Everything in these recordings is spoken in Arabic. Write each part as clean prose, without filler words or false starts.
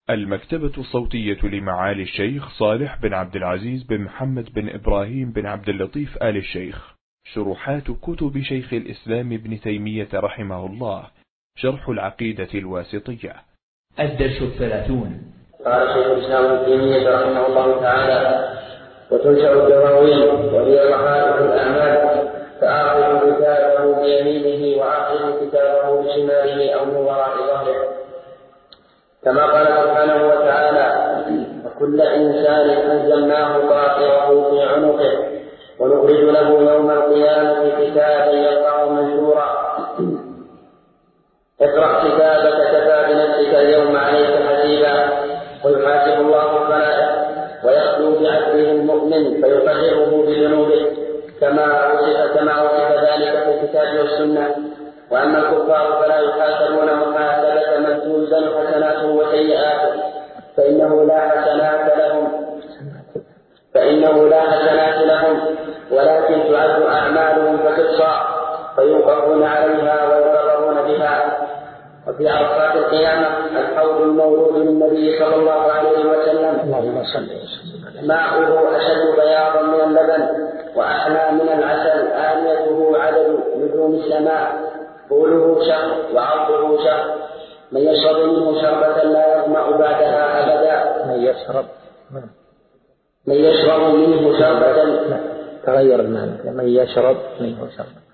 المكتبة الصوتية لمعالي الشيخ صالح بن عبد العزيز بن محمد بن إبراهيم بن عبد اللطيف آل الشيخ. شروحات كتب شيخ الإسلام ابن تيمية رحمه الله. شرح العقيدة الواسطية. الدرس 30. قال شيخ الإسلام ابن تيمية رحمه الله تعالى: وتنشأ الدواوين وهي محارم الأعمال، فآخذ كتابه بيمينه وآخذ كتابه بشماله أو من وراء ظهره، كما قال سبحانه وتعالى: وكل إنسان ألزمناه طائره في عنقه ونخرج له يوم القيامة كتابا يلقاه منشورا اقرأ كتابك كفى بنفسك اليوم عليك حسيبا. ويحاسب الله الخلائق ويخلو بعبده المؤمن فيقرره بذنوبه كما وصف ذلك في الكتاب والسنة. وأما الكفار فلا يحاسبون محاسبة من توزن حسناته وسيئاته، فإنه لا حسنات لهم ولكن تعد أعمالهم فتصفى فيوقفون عليها ويقررون بها. وفي عرصات القيامة الحوض المورود للنبي صلى الله عليه وسلم ماؤه أشد بياضا من اللبن وأحلى من العسل، آنيته عدد نجوم السماء، طوله شهر وعرضه شهر، من يشرب منه شربة لا يظمأ بعدها أبدا. من يشرب منه شربة تغير المعنى. من يشرب منه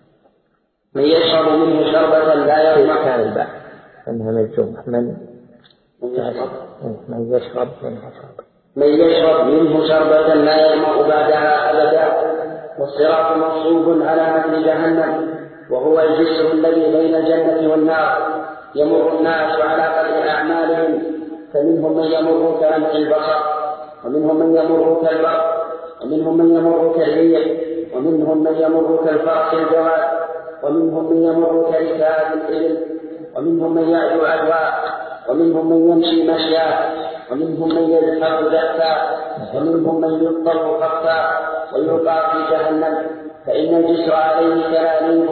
شربة لا يظمأ. كان الباء أنها مجزومة. من يشرب منه شربة لا يظمأ بعدها أبدا. والصراط منصوب على متن جهنم، وهو الجسر الذي بين الجنة والنار، يمر الناس على قدر أعمالهم، فمنهم من يمر كلمح البصر، ومنهم من يمر كالبرق، ومنهم من يمر كالريح، ومنهم من يمر كالفرس الجواد، ومنهم من يمر كركاب الإبل، ومنهم من يعدو عدوا، ومنهم من يمشي مشيا، ومنهم من يزحف زحفا، ومنهم من يضطر خفا ويلقى في جهنم، فإن الجسر عليه كلاليب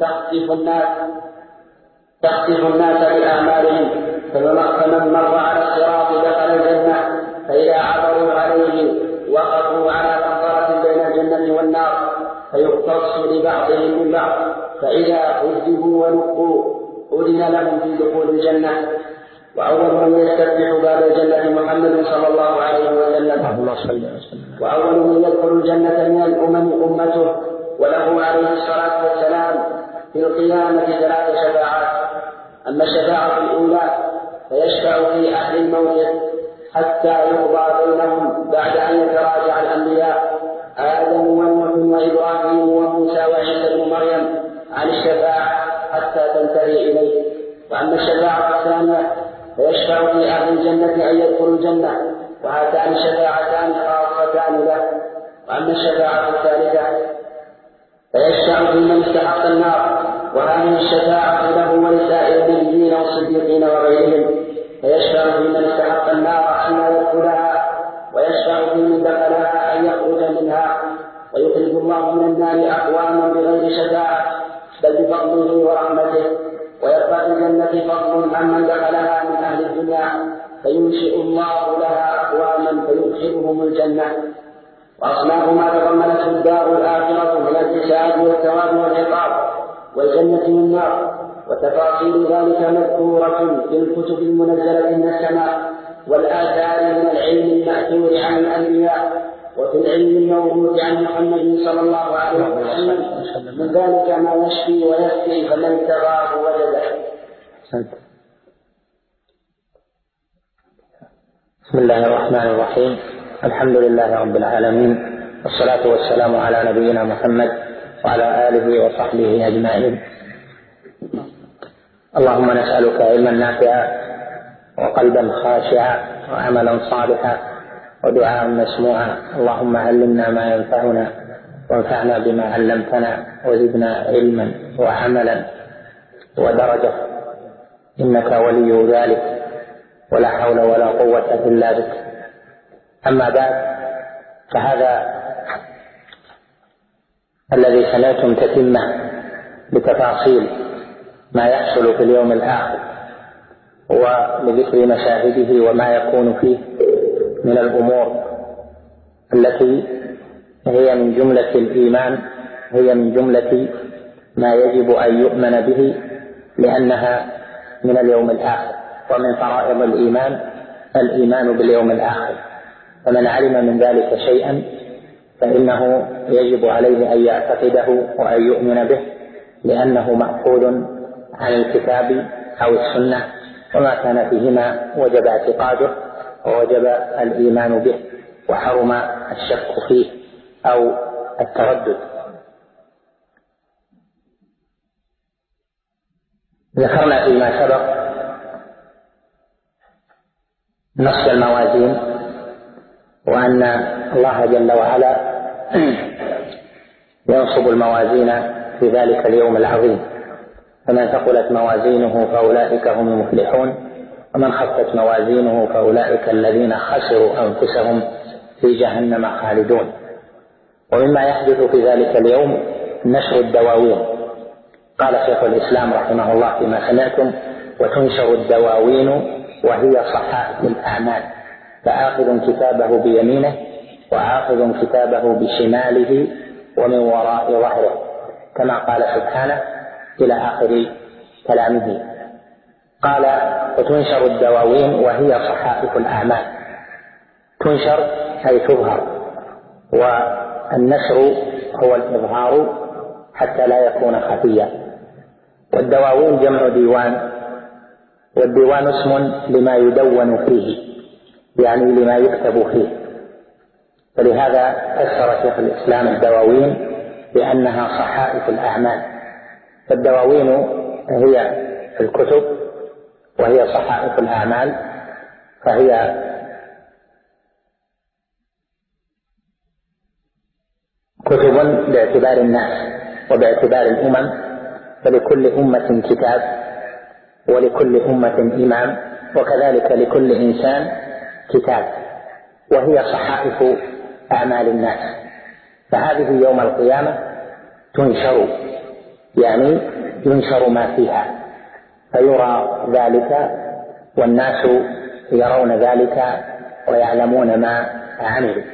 تخطف الناس بأعمالهم، فمن مر على الصراط دخل الجنة، فإذا عبروا عليه وقفوا على قنطرة بين الجنة والنار، فيقتص لبعضهم من بعض، فإذا عذبوا ونقوا أذن لهم في دخول الجنة. وأول من يستفتح باب الجنة محمد صلى الله عليه وسلم، وأول من يدخل الجنة من الأمم أمته، وله عليه الصلاة والسلام في القيامة 3 شفاعات. أما الشفاعة الأولى فيشفع في أهل الموت حتى يقضى بينهم بعد أن يتراجع الأنبياء آدم ونوح وإبراهيم وموسى وعيسى بن مريم عن الشفاعة حتى تنتهي إليه. وأما الشفاعة الثانية فيشفع في أهل الجنة أن يدخلوا الجنة، وهاتان شفاعتان خاصتان له. وأما الشفاعة الثالثة فيشفع في من استحق النار، وهذه الشفاعة له ولسائر النبيين والصديقين وغيرهم. فيشفع في من استحق النار أن لا يدخلها، ويشفع في من دخلها أن يخرج منها، ويخرج الله من النار أقواما بغير شفاعة بل بفضله ورحمته. ويبقى في الجنة فضل عمن دخلها من أهل الدنيا، فينشئ الله لها أقواما فيدخلهم الجنة. وأصناف ما تضمنته الدار الآخرة من الحساب والثواب والعقاب والجنة والنار، وتفاصيل ذلك مذكورة في الكتب المنزلة من السماء والآثار من العلم المأثور عن الأنبياء، وفي العلم الموجود عن محمد صلى الله عليه وسلم، من ذلك ما يشفي ويهدي فمن تراه وجده. بسم الله الرحمن الرحيم. الحمد لله رب العالمين، والصلاة والسلام على نبينا محمد وعلى آله وصحبه أجمعين. اللهم نسألك علما نافعا وقلبا خاشعا وعملا صالحا ودعاء مسموعا. اللهم علمنا ما ينفعنا وانفعنا بما علمتنا وزدنا علما وعملا ودرجة، إنك ولي ذلك ولا حول ولا قوة إلا بك. أما بعد، فهذا الذي سمعتم تتمة بتفاصيل ما يحصل في اليوم الآخر ولذكر مشاهده وما يكون فيه من الأمور التي هي من جملة الإيمان، هي من جملة ما يجب أن يؤمن به لأنها من اليوم الآخر، ومن فرائض الإيمان باليوم الآخر. فمن علم من ذلك شيئا فإنه يجب عليه أن يعتقده وأن يؤمن به، لأنه مأخوذ عن الكتاب أو السنة، وما كان فيهما وجب اعتقاده ووجب الإيمان به، وحرم الشك فيه أو التردد. ذكرنا فيما سبق نص الموازين، وأن الله جل وعلا ينصب الموازين في ذلك اليوم العظيم، فمن ثقلت موازينه فأولئك هم المفلحون، ومن خفت موازينه فأولئك الذين خسروا أنفسهم في جهنم خالدون. ومما يحدث في ذلك اليوم نشر الدواوين. قال شيخ الإسلام رحمه الله فيما سمعتم: وتنشر الدواوين وهي صحائف الأعمال، فآخذ كتابه بيمينه وآخذ كتابه بشماله ومن وراء ظهره، كما قال سبحانه إلى آخر كلامه. قال: وتنشر الدواوين وهي صحائف الأعمال. تنشر أي تظهر، والنشر هو الإظهار حتى لا يكون خفيا. والدواوين جمع ديوان، والديوان اسم لما يدون فيه، يعني لما يكتب فيه. فلهذا فسر شيخ الإسلام الدواوين بأنها صحائف الأعمال. فالدواوين هي الكتب وهي صحائف الأعمال، فهي كتب باعتبار الناس وباعتبار الأمم، فلكل أمة كتاب ولكل أمة إمام، وكذلك لكل إنسان كتاب، وهي صحائف أعمال الناس. فهذه يوم القيامة تنشر، يعني ينشر ما فيها، فيرى ذلك والناس يرون ذلك ويعلمون ما عملوا.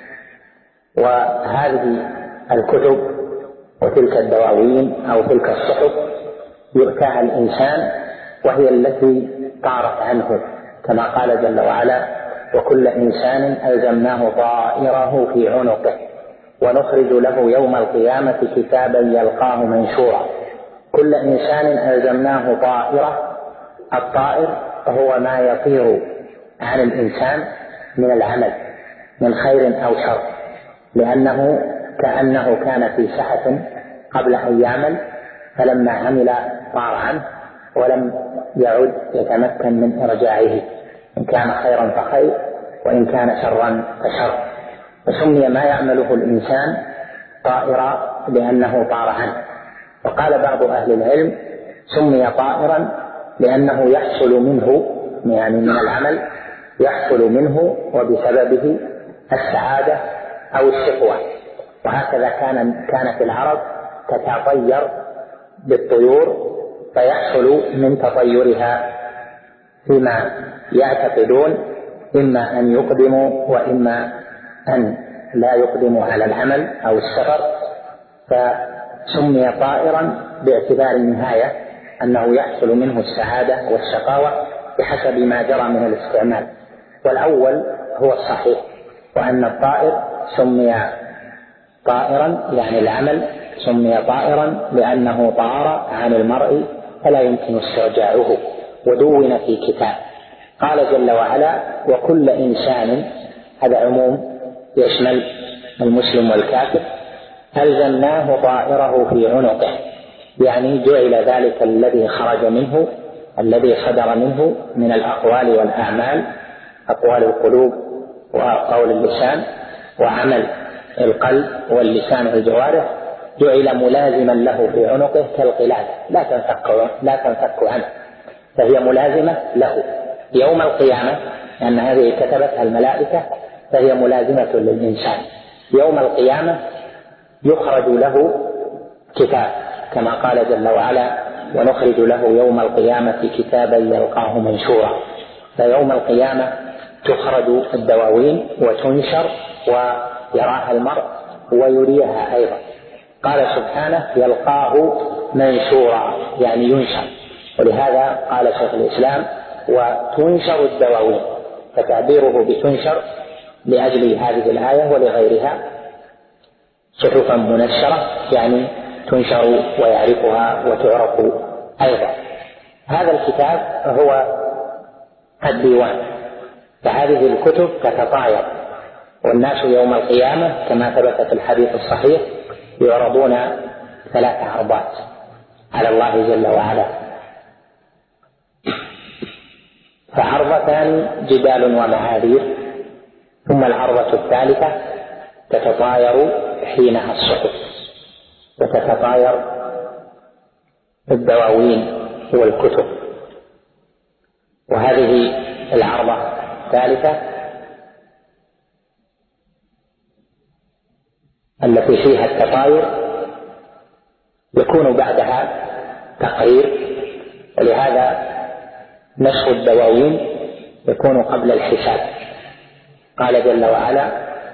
وهذه الكتب وتلك الدواوين أو تلك الصحف يؤتاها الإنسان وهي التي طارت عنه، كما قال جل وعلا: وكل إنسان ألزمناه طائره في عنقه ونخرج له يوم القيامة كتابا يلقاه منشورا. كل إنسان ألزمناه طائره. الطائر هو ما يطير عن الإنسان من العمل من خير أو شر، لأنه كأنه كان في سحة قبل أن يعمل، فلما عمل طار عنه ولم يعد يتمكن من إرجاعه، إن كان خيرا فخير وإن كان شرا فشر. فسمي ما يعمله الإنسان طائرا لأنه طار عنه. وقال بعض أهل العلم: سمي طائرا لأنه يحصل منه، يعني من العمل يحصل منه وبسببه السعادة أو الشقوة. وهكذا كانت العرب تتطير بالطيور، فيحصل من تطيرها فيما يعتقدون إما أن يقدموا وإما أن لا يقدموا على العمل أو السفر، فسمي طائرا باعتبار النهاية أنه يحصل منه السعادة والشقاوة بحسب ما جرى من الاستعمال. والأول هو الصحيح، وأن الطائر سمي طائرا يعني العمل سمي طائرا لأنه طار عن المرء فلا يمكن استرجاعه، ودون في كتاب. قال جل وعلا: وكل إنسان، هذا عموم يشمل المسلم والكافر، ألزمناه طائره في عنقه، يعني جعل ذلك الذي خرج منه، الذي صدر منه من الأقوال والأعمال، أقوال القلوب وقول اللسان وعمل القلب واللسان والجوارح، جعل ملازما له في عنقه كالقلادة لا تنفك عنه، فهي ملازمة له يوم القيامة، لأن هذه كتبتها الملائكة، فهي ملازمة للإنسان يوم القيامة. يخرج له كتاب كما قال جل وعلا: ونخرج له يوم القيامة كتابا يلقاه منشورا. فيوم القيامة تخرج الدواوين وتنشر ويراها المرء ويريها أيضا. قال سبحانه يلقاه منشورا يعني ينشر، ولهذا قال شيخ الإسلام وتنشر الدواوين، فتعبيره بتنشر لأجل هذه الآية ولغيرها صحفا منشرة يعني تنشر ويعرفها وتعرف أيضا. هذا الكتاب هو الديوان، فهذه الكتب تتطاير، والناس يوم القيامة كما ثبت في الحديث الصحيح يعرضون 3 عرضات على الله جل وعلا، فعرضتان جبال ومعاذير، ثم العرضة الثالثة تتطاير حينها الصحف وتتطاير الدواوين والكتب. وهذه العرضة الثالثة التي فيها التطاير يكون بعدها تقرير، ولهذا نشر الدواوين يكون قبل الحساب. قال جل وعلا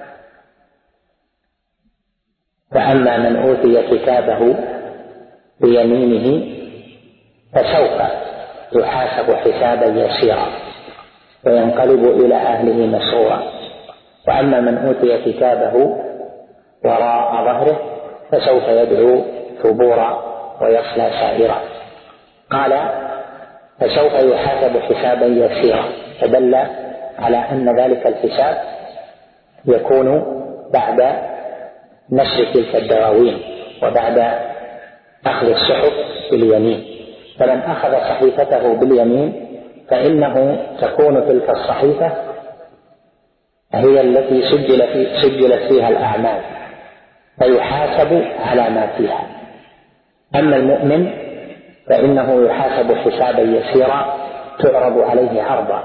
فأما من أوتي كتابه بيمينه فسوف يحاسب حسابا يسيرا وينقلب إلى أهله مسرورا، وأما من أوتي كتابه وراء ظهره فسوف يدعو ثبورا ويصلى سعيرا. قال فسوف يحاسب حسابا يسيرا، فدل على أن ذلك الحساب يكون بعد نشر تلك الدواوين وبعد أخذ الصحف باليمين. فمن أخذ صحيفته باليمين فإنه تكون تلك الصحيفة هي التي سجلت فيها الأعمال فيحاسب على ما فيها. أما المؤمن فإنه يحاسب حسابا يسيرا تعرض عليه عرضا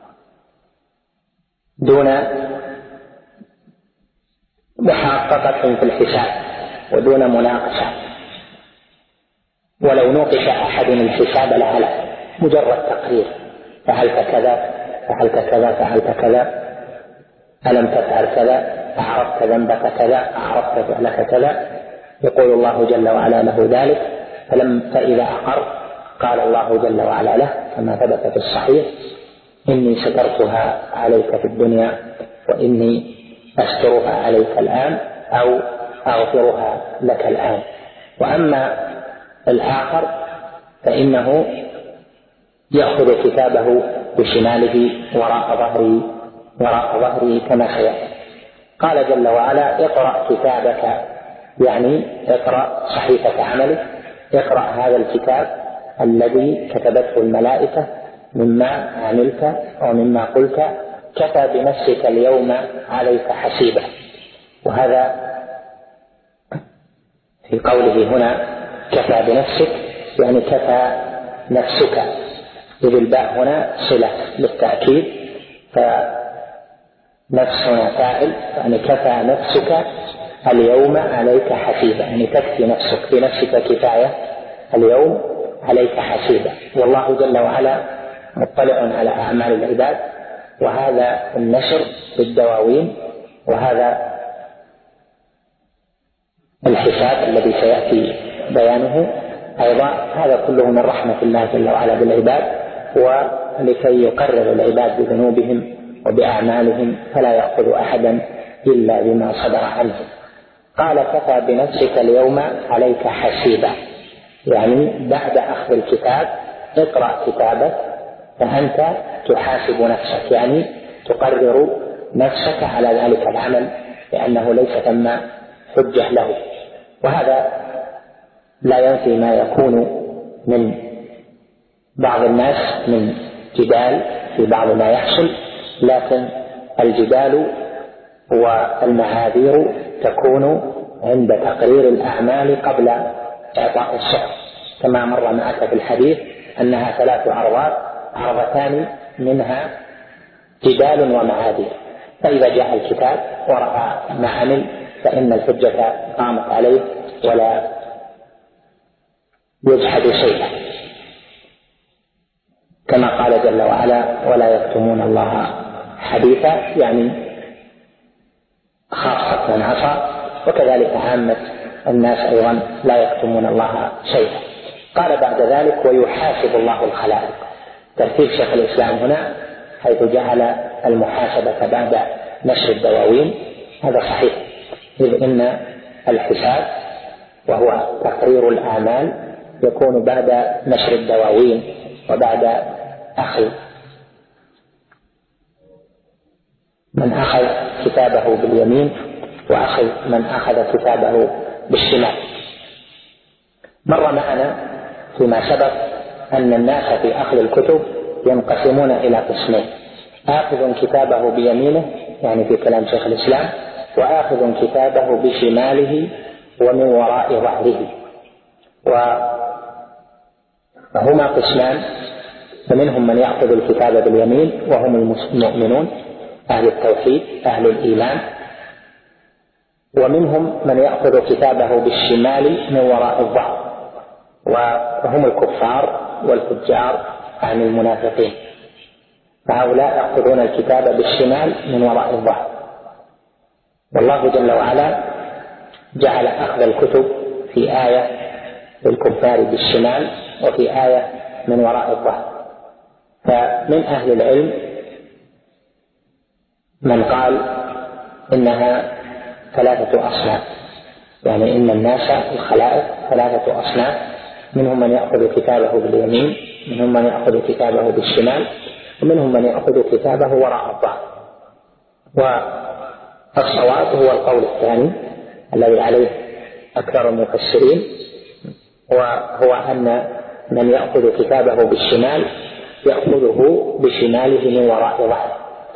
دون محققة في الحساب ودون مناقشة، ولو نوقش أحد الحساب لهلك، مجرد تقرير فعلت كذا فعلت كذا فعلت كذا، ألم تفعل كذا، أعرفت ذنبك كذا، أعرفت فعلك كذا، يقول الله جل وعلا له ذلك. فإذا أقر قال الله جل وعلا له كما ثبت في الصحيح إني سترتها عليك في الدنيا وإني أسترها عليك الآن أو أغفرها لك الآن. وأما الآخر فإنه يأخذ كتابه بشماله وراء ظهره كما سيأتي. قال جل وعلا اقرأ كتابك يعني اقرأ صحيفة عملك، اقرأ هذا الكتاب الذي كتبته الملائكة مما عملت ومما قلت كفى بنفسك اليوم عليك حسيبا. وهذا في قوله هنا كفى بنفسك يعني كفى نفسك، إذ الباء هنا صلة للتأكيد، فنفسنا فاعل يعني كفى نفسك اليوم عليك حسيبا، يعني تكفي نفسك بنفسك كفاية اليوم عليك حسيبا. والله جل وعلا مطلع على أعمال العباد، وهذا النشر بالدواوين وهذا الحساب الذي سيأتي بيانه أيضا، هذا كله من رحمة الله جل وعلا بالعباد، ولكي يقرر العباد بذنوبهم وبأعمالهم فلا يأخذ أحدا إلا بما صدر عنه. قال كفى بنفسك اليوم عليك حسيبا، يعني بعد أخذ الكتاب اقرأ كتابك فأنت تحاسب نفسك، يعني تقرر نفسك على ذلك العمل لأنه ليس ثم حجة له. وهذا لا ينفي ما يكون من بعض الناس من جدال في بعض ما يحصل، لكن الجدال والمعاذير تكون عند تقرير الأعمال قبل إعطاء الصحف، كما مر معك في الحديث أنها 3 عرضات، عرضتان منها جدال ومعاذير، فإذا جاء الكتاب ورأى ما عمل فإن الحجة قامت عليه ولا يجحد شيئا، كما قال قال جل وعلا ولا يكتمون الله حديثا، يعني خاصة من عصى، وكذلك عامة الناس أيضا لا يكتمون الله شيئا. قال بعد ذلك ويحاسب الله الخلائق. ترتيب شيخ الإسلام هنا حيث جعل المحاسبة بعد نشر الدواوين هذا صحيح، إذ إن الحساب وهو تقرير الأعمال يكون بعد نشر الدواوين وبعد أخذ من أخذ كتابه باليمين وأخذ من أخذ كتابه بالشمال. مر معنا فيما سبق أن الناس في أخذ الكتب ينقسمون إلى قسمين: آخذ كتابه بيمينه يعني في كلام شيخ الإسلام، وآخذ كتابه بشماله ومن وراء ظهره. وهما قسمان: فمنهم من يأخذ الكتاب باليمين وهم المؤمنون أهل التوحيد أهل الإيمان، ومنهم من يأخذ كتابه بالشمال من وراء الظهر وهم الكفار والفجار عن المنافقين، فهؤلاء يأخذون الكتاب بالشمال من وراء الظهر. والله جل وعلا جعل أخذ الكتب في آية للكفار بالشمال وفي آية من وراء الظهر. فمن أهل العلم من قال إنها ثلاثة أصناف، يعني إن الناس الخلائق ثلاثة أصناف: منهم من يأخذ كتابه باليمين، منهم من يأخذ كتابه بالشمال، ومنهم من يأخذ كتابه وراء الظهر. والصواب هو القول الثاني الذي عليه أكثر المفسرين، وهو أن من يأخذ كتابه بالشمال يأخذه بشماله من وراء ظهره.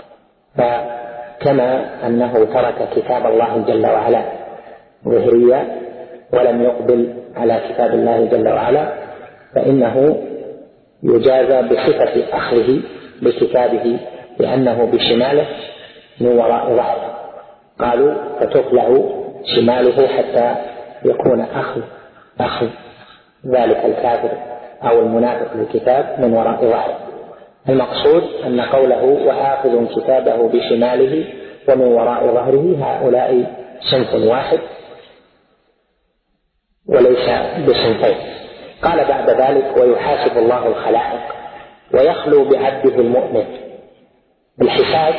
فكما أنه ترك كتاب الله جل وعلا ظهريا ولم يقبل على كتاب الله جل وعلا، فإنه يجازى بصفة أخذه بكتابه لأنه بشماله من وراء ظهره. قالوا فتقلع شماله حتى يكون أخذ ذلك الكافر أو المنافق للكتاب من وراء ظهره. المقصود أن قوله وآخذ كتابه بشماله ومن وراء ظهره هؤلاء صنف واحد وليس بصنفين. قال بعد ذلك ويحاسب الله الخلائق ويخلو بعبده المؤمن. الحساب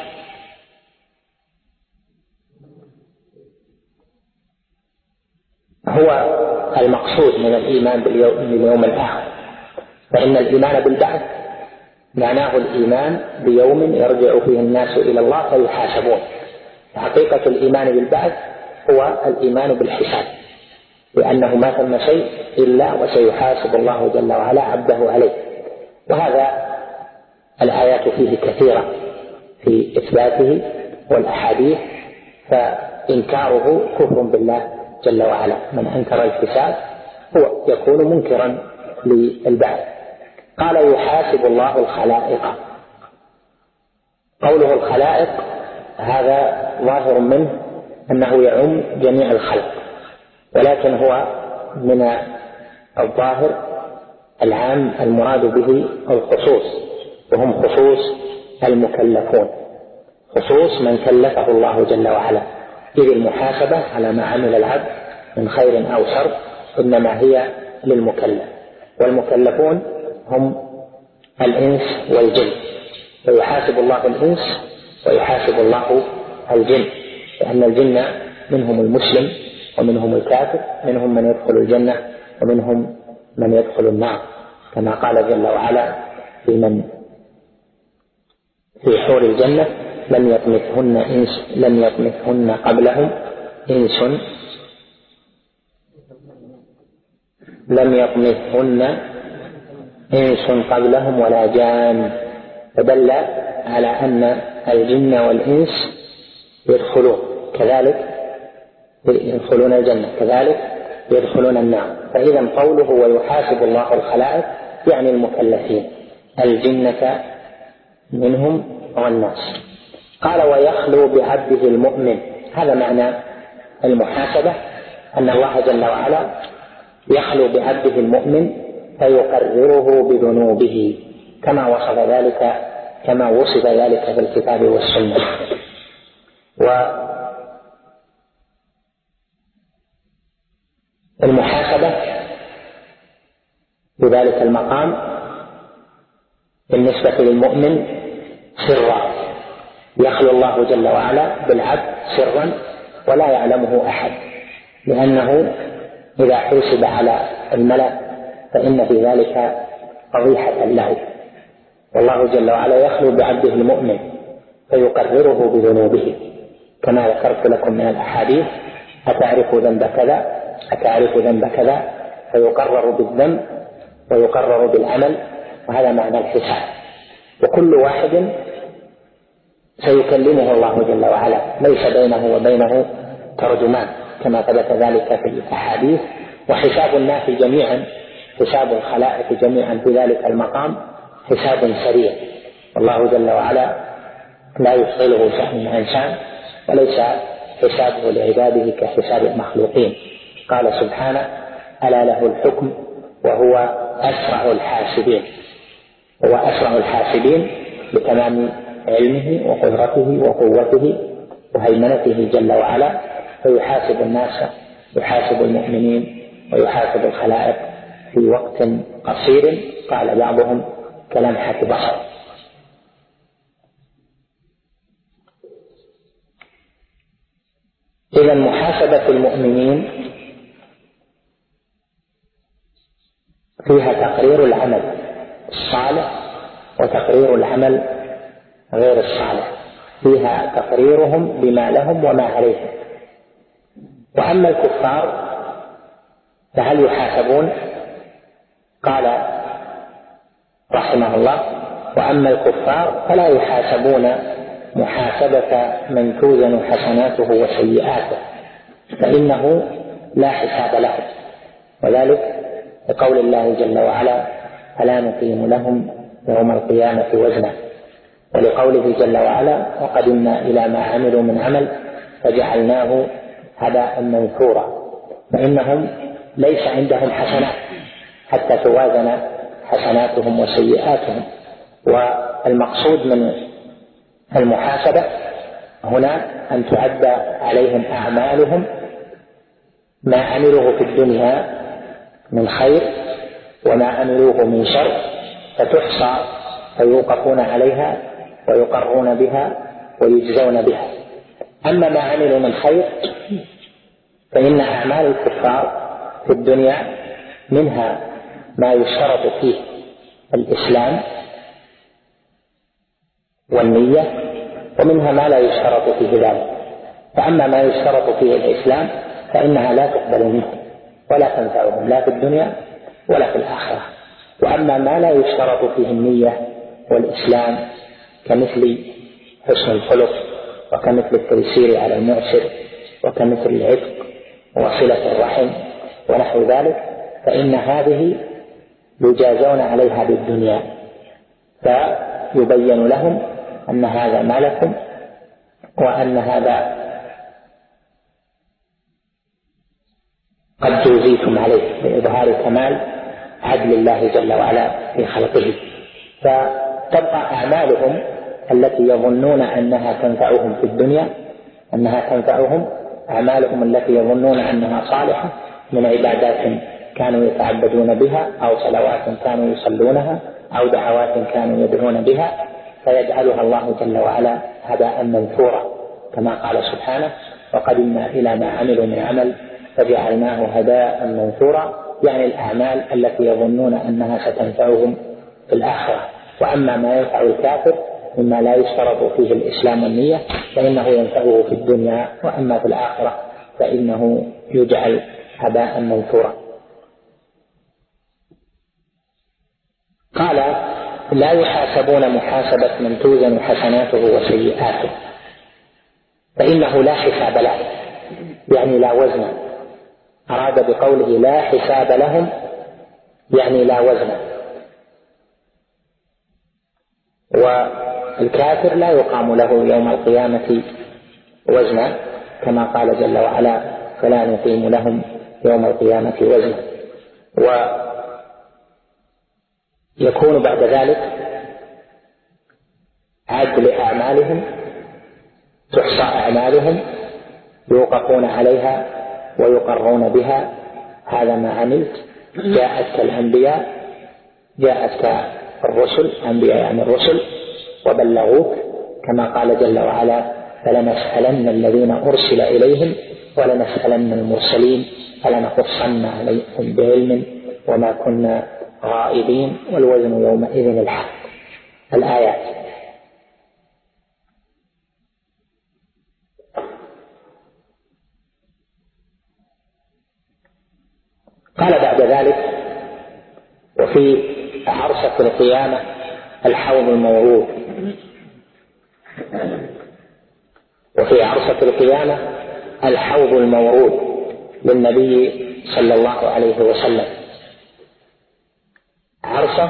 هو المقصود من الإيمان باليوم الآخر، فإن الإيمان بالبعث معناه الإيمان بيوم يرجع فيه الناس إلى الله فيحاسبون. حقيقة الإيمان بالبعث هو الإيمان بالحساب، لأنه ما ثم شيء إلا وسيحاسب الله جل وعلا عبده عليه. وهذا الآيات فيه كثيرة في إثباته والأحاديث، فإنكاره كفر بالله جل وعلا. من أنكر الحساب هو يكون منكرا للبعث. قال يحاسب الله الخلائق. قوله الخلائق هذا ظاهر منه أنه يعم جميع الخلق، ولكن هو من الظاهر العام المراد به الخصوص، وهم خصوص المكلفون، خصوص من كلفه الله جل وعلا، إذ المحاسبة على ما عمل العبد من خير أو شر إنما هي للمكلف، والمكلفون هم الإنس والجن، فيحاسب الله الإنس ويحاسب الله الجن، لأن الجن منهم المسلم ومنهم الكافر، منهم من يدخل الجنة ومنهم من يدخل النار، كما قال جل وعلا في حور الجنة لم يطمثهن قبلهم إنس لم يطمثهن إنس قبلهم ولا جان، فدل على أن الجن والإنس يدخلون كذلك، يدخلون الجنة كذلك يدخلون النار. فإذا قوله ويحاسب الله الخلائق يعني المكلفين الجنة منهم والناس. قال ويخلو بعبده المؤمن. هذا معنى المحاسبة، أن الله جل وعلا يخلو بعبده المؤمن فيقرره بذنوبه كما وصف ذلك في الكتاب والسنة. والمحاسبة بذلك المقام بالنسبة للمؤمن سرا، يخلو الله جل وعلا بالعبد سرا ولا يعلمه أحد، لأنه إذا حوسب على الملأ فإن في ذلك فضيحة له، والله جل وعلا يخلو بعبده المؤمن فيقرره بذنوبه، كما ذكرت لكم من الأحاديث: أتعرف ذنب كذا، أتعرف ذنب كذا، فيقرر بالذنب ويقرر بالعمل، وهذا معنى الحساب. وكل واحد سيكلمه الله جل وعلا، ليس بينه وبينه ترجمان، كما ثبت ذلك في الأحاديث. وحساب الناس جميعا، حساب الخلائق جميعا في ذلك المقام حساب سريع، والله جل وعلا لا يشغله شأن إنسان، وليس حسابه لعباده كحساب المخلوقين. قال سبحانه: ألا له الحكم وهو أسرع الحاسبين. هو أسرع الحاسبين بتمام علمه وقدرته وقوته وهيمنته جل وعلا، فيحاسب الناس، يحاسب المؤمنين ويحاسب الخلائق في وقت قصير، قال بعضهم كلمحة بصر. إذا محاسبة المؤمنين فيها تقرير العمل الصالح وتقرير العمل غير الصالح، فيها تقريرهم بما لهم وما عليهم. وأما الكفار فهل يحاسبون؟ قال رحمه الله: وأما الكفار فلا يحاسبون محاسبة من توزن حسناته وسيئاته، فإنه لا حساب لهم، وذلك لقول الله جل وعلا: فلا نقيم لهم يوم القيامة وزنا، ولقوله جل وعلا: وقدمنا إلى ما عملوا من عمل فجعلناه هباء منثورا. فإنهم ليس عندهم حسنات حتى توازن حسناتهم وسيئاتهم. والمقصود من المحاسبة هنا أن تعد عليهم أعمالهم، ما عملوه في الدنيا من خير وما عملوه من شر، فتحصى فيوقفون عليها ويقرون بها ويجزون بها. أما ما عملوا من خير فإن أعمال الكفار في الدنيا منها ما يشترط فيه الإسلام والنية، ومنها ما لا يشترط فيه ذلك. فأما ما يشترط فيه الإسلام فإنها لا تقبل منهم ولا تنفعهم لا في الدنيا ولا في الآخرة. وأما ما لا يشترط فيه النية والإسلام كمثل حسن الخلق، وكمثل التيسير على المعسر، وكمثل العتق وصلة الرحم ونحو ذلك، فإن هذه يجازون عليها بالدنيا، فيبين لهم أن هذا ما لكم، وأن هذا قد جوزيتم عليه بإظهار كمال عدل الله جل وعلا في خلقه. فتبقى أعمالهم التي يظنون أنها تنفعهم في الدنيا، أنها تنفعهم، أعمالهم التي يظنون أنها صالحة من عبادات كانوا يتعبدون بها، أو صلوات كانوا يصلونها، أو دعوات كانوا يدعون بها، فيجعلها الله جل وعلا هباء منثورا، كما قال سبحانه: وقدمنا إلى ما عملوا من عمل فجعلناه هباء منثورا، يعني الأعمال التي يظنون أنها ستنفعهم في الآخرة. وأما ما ينفع الكافر مما لا يشترط فيه الإسلام والنية فإنه ينفعه في الدنيا، وأما في الآخرة فإنه يجعل هباء منثورا. قال: لا يحاسبون محاسبة من توزن حسناته وسيئاته، فإنه لا حساب له، يعني لا وزن. أراد بقوله لا حساب لهم يعني لا وزن. والكافر لا يقام له يوم القيامة وزنا، كما قال جل وعلا: فلا نقيم لهم يوم القيامة وزنا. ويكون بعد ذلك عدل أعمالهم، تحصى أعمالهم، يوقفون عليها ويقرون بها، هذا ما عملت. جاءتك الأنبياء، جاءتك الرسل، أنبياء يعني الرسل، وبلغوك كما قال جل وعلا: فلنسألن الذين أرسل إليهم ولنسألن المرسلين فلنقصن عليهم بعلم وما كنا غائبين والوزن يومئذ الحق. الآيات. قال بعد ذلك: وفي عرصة القيامة الحوض المورود. وفي عرصة القيامة الحوض المورود للنبي صلى الله عليه وسلم. عرصة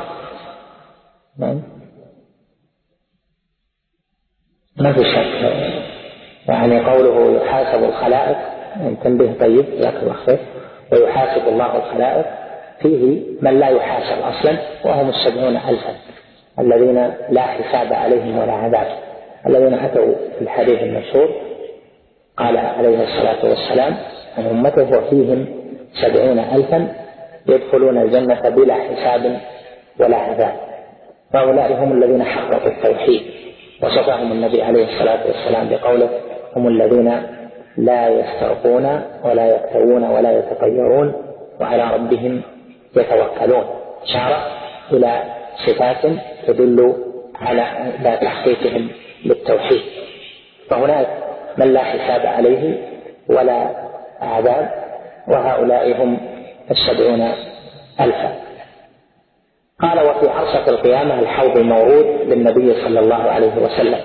ما في شك، يعني قوله يحاسب الخلائق، تنبيه طيب ذاك الله خير، ويحاسب الله الخلائق، فيه من لا يحاسب أصلا وهم 70,000 الذين لا حساب عليهم ولا عذاب، الذين أتوا في الحديث المشهور قال عليه الصلاة والسلام عن أمته: وفيهم 70,000 يدخلون الجنة بلا حساب ولا عذاب. فهؤلاء هم الذين حققوا التوحيد، وصفهم النبي عليه الصلاة والسلام بقوله: هم الذين لا يسترقون ولا يكتوون ولا يتطيرون وعلى ربهم يتوكلون، إشارة إلى صفات تدل على تحقيقهم للتوحيد. فهناك من لا حساب عليه ولا عذاب، وهؤلاء هم 70,000. قال: وفي عرصة القيامة الحوض المورود للنبي صلى الله عليه وسلم.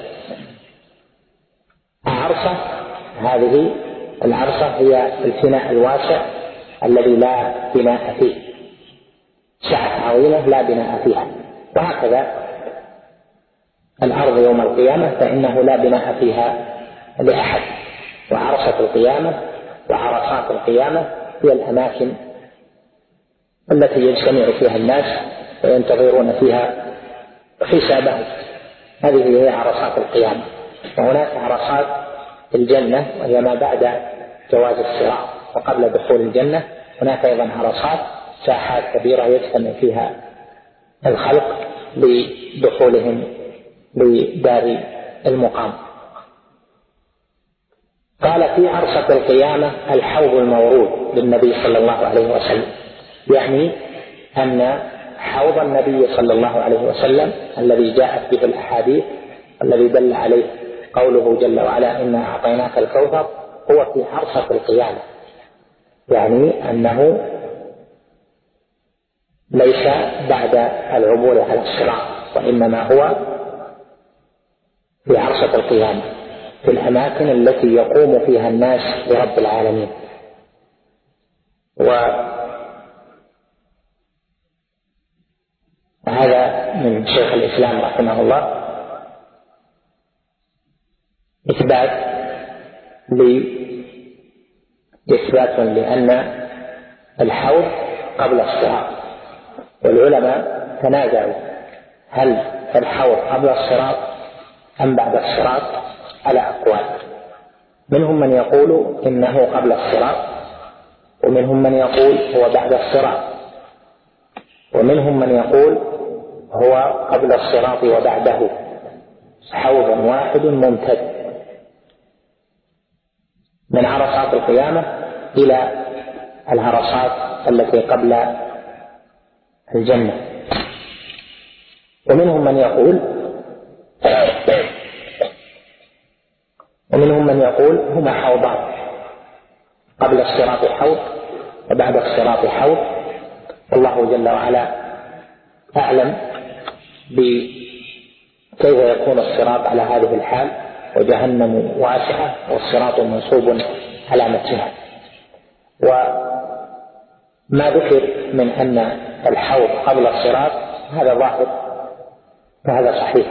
عرصة، هذه العرصة هي الفناء الواسع الذي لا بناء فيه، سعة عظيمة لا بناء فيها. وهكذا الأرض يوم القيامة فإنه لا بناء فيها لأحد. وعرصة القيامة وعرصات القيامة هي الأماكن التي يجتمع فيها الناس وينتظرون فيها حسابهم، هذه هي عرصات القيامة. وهناك عرصات الجنة وهي ما بعد جواز الصراط وقبل دخول الجنة. هناك أيضا عرصات، ساحات كبيرة يجتمع فيها الخلق لدخولهم لدار المقام. قال: في عرصة القيامة الحوض المورود للنبي صلى الله عليه وسلم، يعني أن حوض النبي صلى الله عليه وسلم الذي جاءت به الأحاديث الذي دل عليه قوله جل وعلا: إنا أعطيناك الكوثر، هو في عرصة القيامة، يعني أنه ليس بعد العبور على الصراط، وإنما هو في عرصة القيامة، في الأماكن التي يقوم فيها الناس لرب العالمين. وهذا من شيخ الإسلام رحمه الله إثبات لأن الحوض قبل الصراط. والعلماء تنازعوا هل الحوض قبل الصراط أم بعد الصراط على أقوال. منهم من يقول إنه قبل الصراط، ومنهم من يقول هو بعد الصراط، ومنهم من يقول هو قبل الصراط وبعده، حوض واحد ممتد من عرصات القيامة إلى العرصات التي قبل الجنة. ومنهم من يقول هما حوضان، قبل الصراط حوض وبعد الصراط حوض. والله جل وعلا أعلم بكيف يكون الصراط على هذه الحال، وجهنم واسعة والصراط منصوب على متنها. وما ذكر من أن الحوض قبل الصراط هذا ظاهر وهذا صحيح،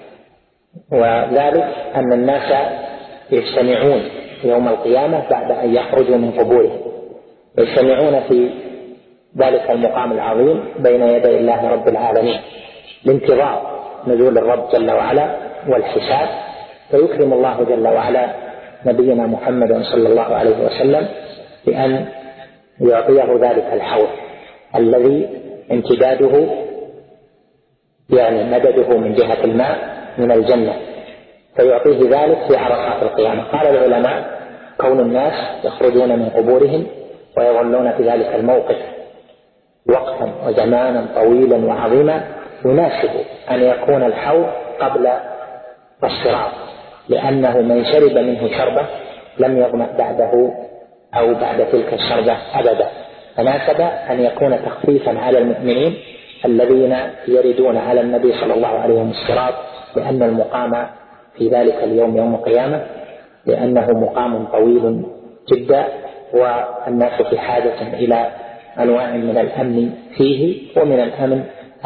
وذلك أن الناس يجتمعون يوم القيامة بعد أن يخرجوا من قبورهم، يجتمعون في ذلك المقام العظيم بين يدي الله رب العالمين لانتظار نزول الرب جل وعلا والحساب، فيكرم الله جل وعلا نبينا محمد صلى الله عليه وسلم بأن يعطيه ذلك الحوض الذي امتداده يعني مدده من جهة الماء من الجنة، فيعطيه ذلك في عرصات القيامة. قال العلماء: كون الناس يخرجون من قبورهم ويظلون في ذلك الموقف وقتا وزمانا طويلا وعظيما يناسب أن يكون الحوض قبل الصراط، لأنه من شرب منه شربة لم يظمأ بعده أو بعد تلك الشربة أبدا، فناسب أن يكون تخفيفا على المؤمنين الذين يردون على النبي صلى الله عليه وسلم الصراط، لأن المقام في ذلك اليوم يوم القيامة لأنه مقام طويل جدا، والناس في حاجة إلى أنواع من الأمن فيه، ومن الأمن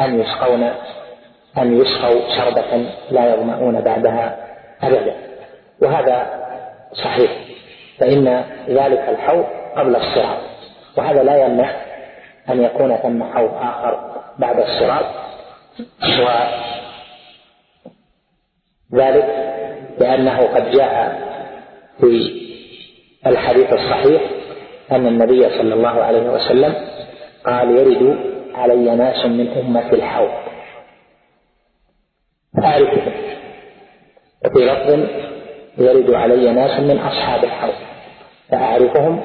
أن يسقوا شربة لا يظمؤون بعدها أبدا. وهذا صحيح، فإن ذلك الحوض قبل الصراط، وهذا لا يمنع أن يكون ثم حوض آخر بعد الصراط، وذلك لأنه قد جاء في الحديث الصحيح أن النبي صلى الله عليه وسلم قال: يرد علي ناس من أمة الحوض أعرفهم، وفي لفظ: يرد علي ناس من أصحاب الحوض فأعرفهم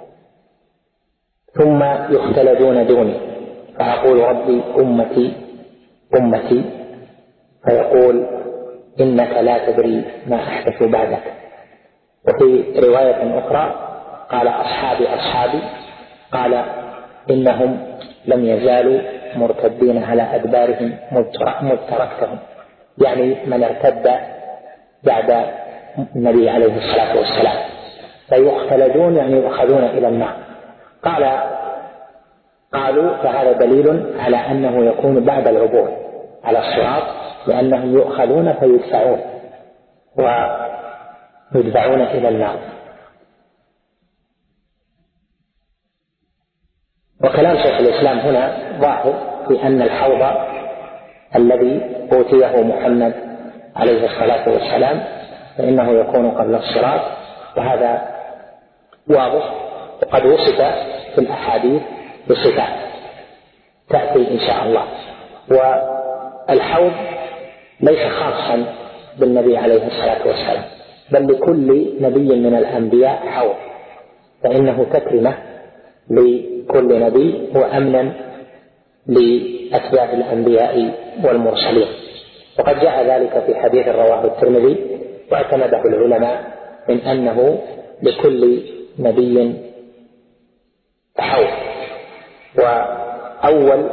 ثم يختلدون دوني، فأقول: ربي أمتي أمتي، فيقول: إنك لا تدري ما أحدث بعدك. وفي رواية أخرى قال: أصحابي أصحابي، قال: إنهم لم يزالوا مرتدين على أدبارهم مذ تركتهم، يعني من ارتد بعد النبي عليه الصلاة والسلام، فيختلدون يعني يؤخذون إلى النار. قالوا: فهذا دليل على أنه يكون بعد العبور على الصراط، لأنهم يؤخذون ويدفعون إلى النار. وكلام شيخ الإسلام هنا ظاهر في أن الحوض الذي أوتيه محمد عليه الصلاة والسلام فإنه يكون قبل الصراط، وهذا واضح، وقد وصف في الأحاديث بصفات تأتي إن شاء الله. والحوض ليس خاصا بالنبي عليه الصلاة والسلام، بل لكل نبي من الأنبياء حوض، فإنه تكرمة لكل نبي وأمنا لأتباع الأنبياء والمرسلين. وقد جاء ذلك في حديث رواه الترمذي واعتمده العلماء من أنه لكل نبي حوض. وأول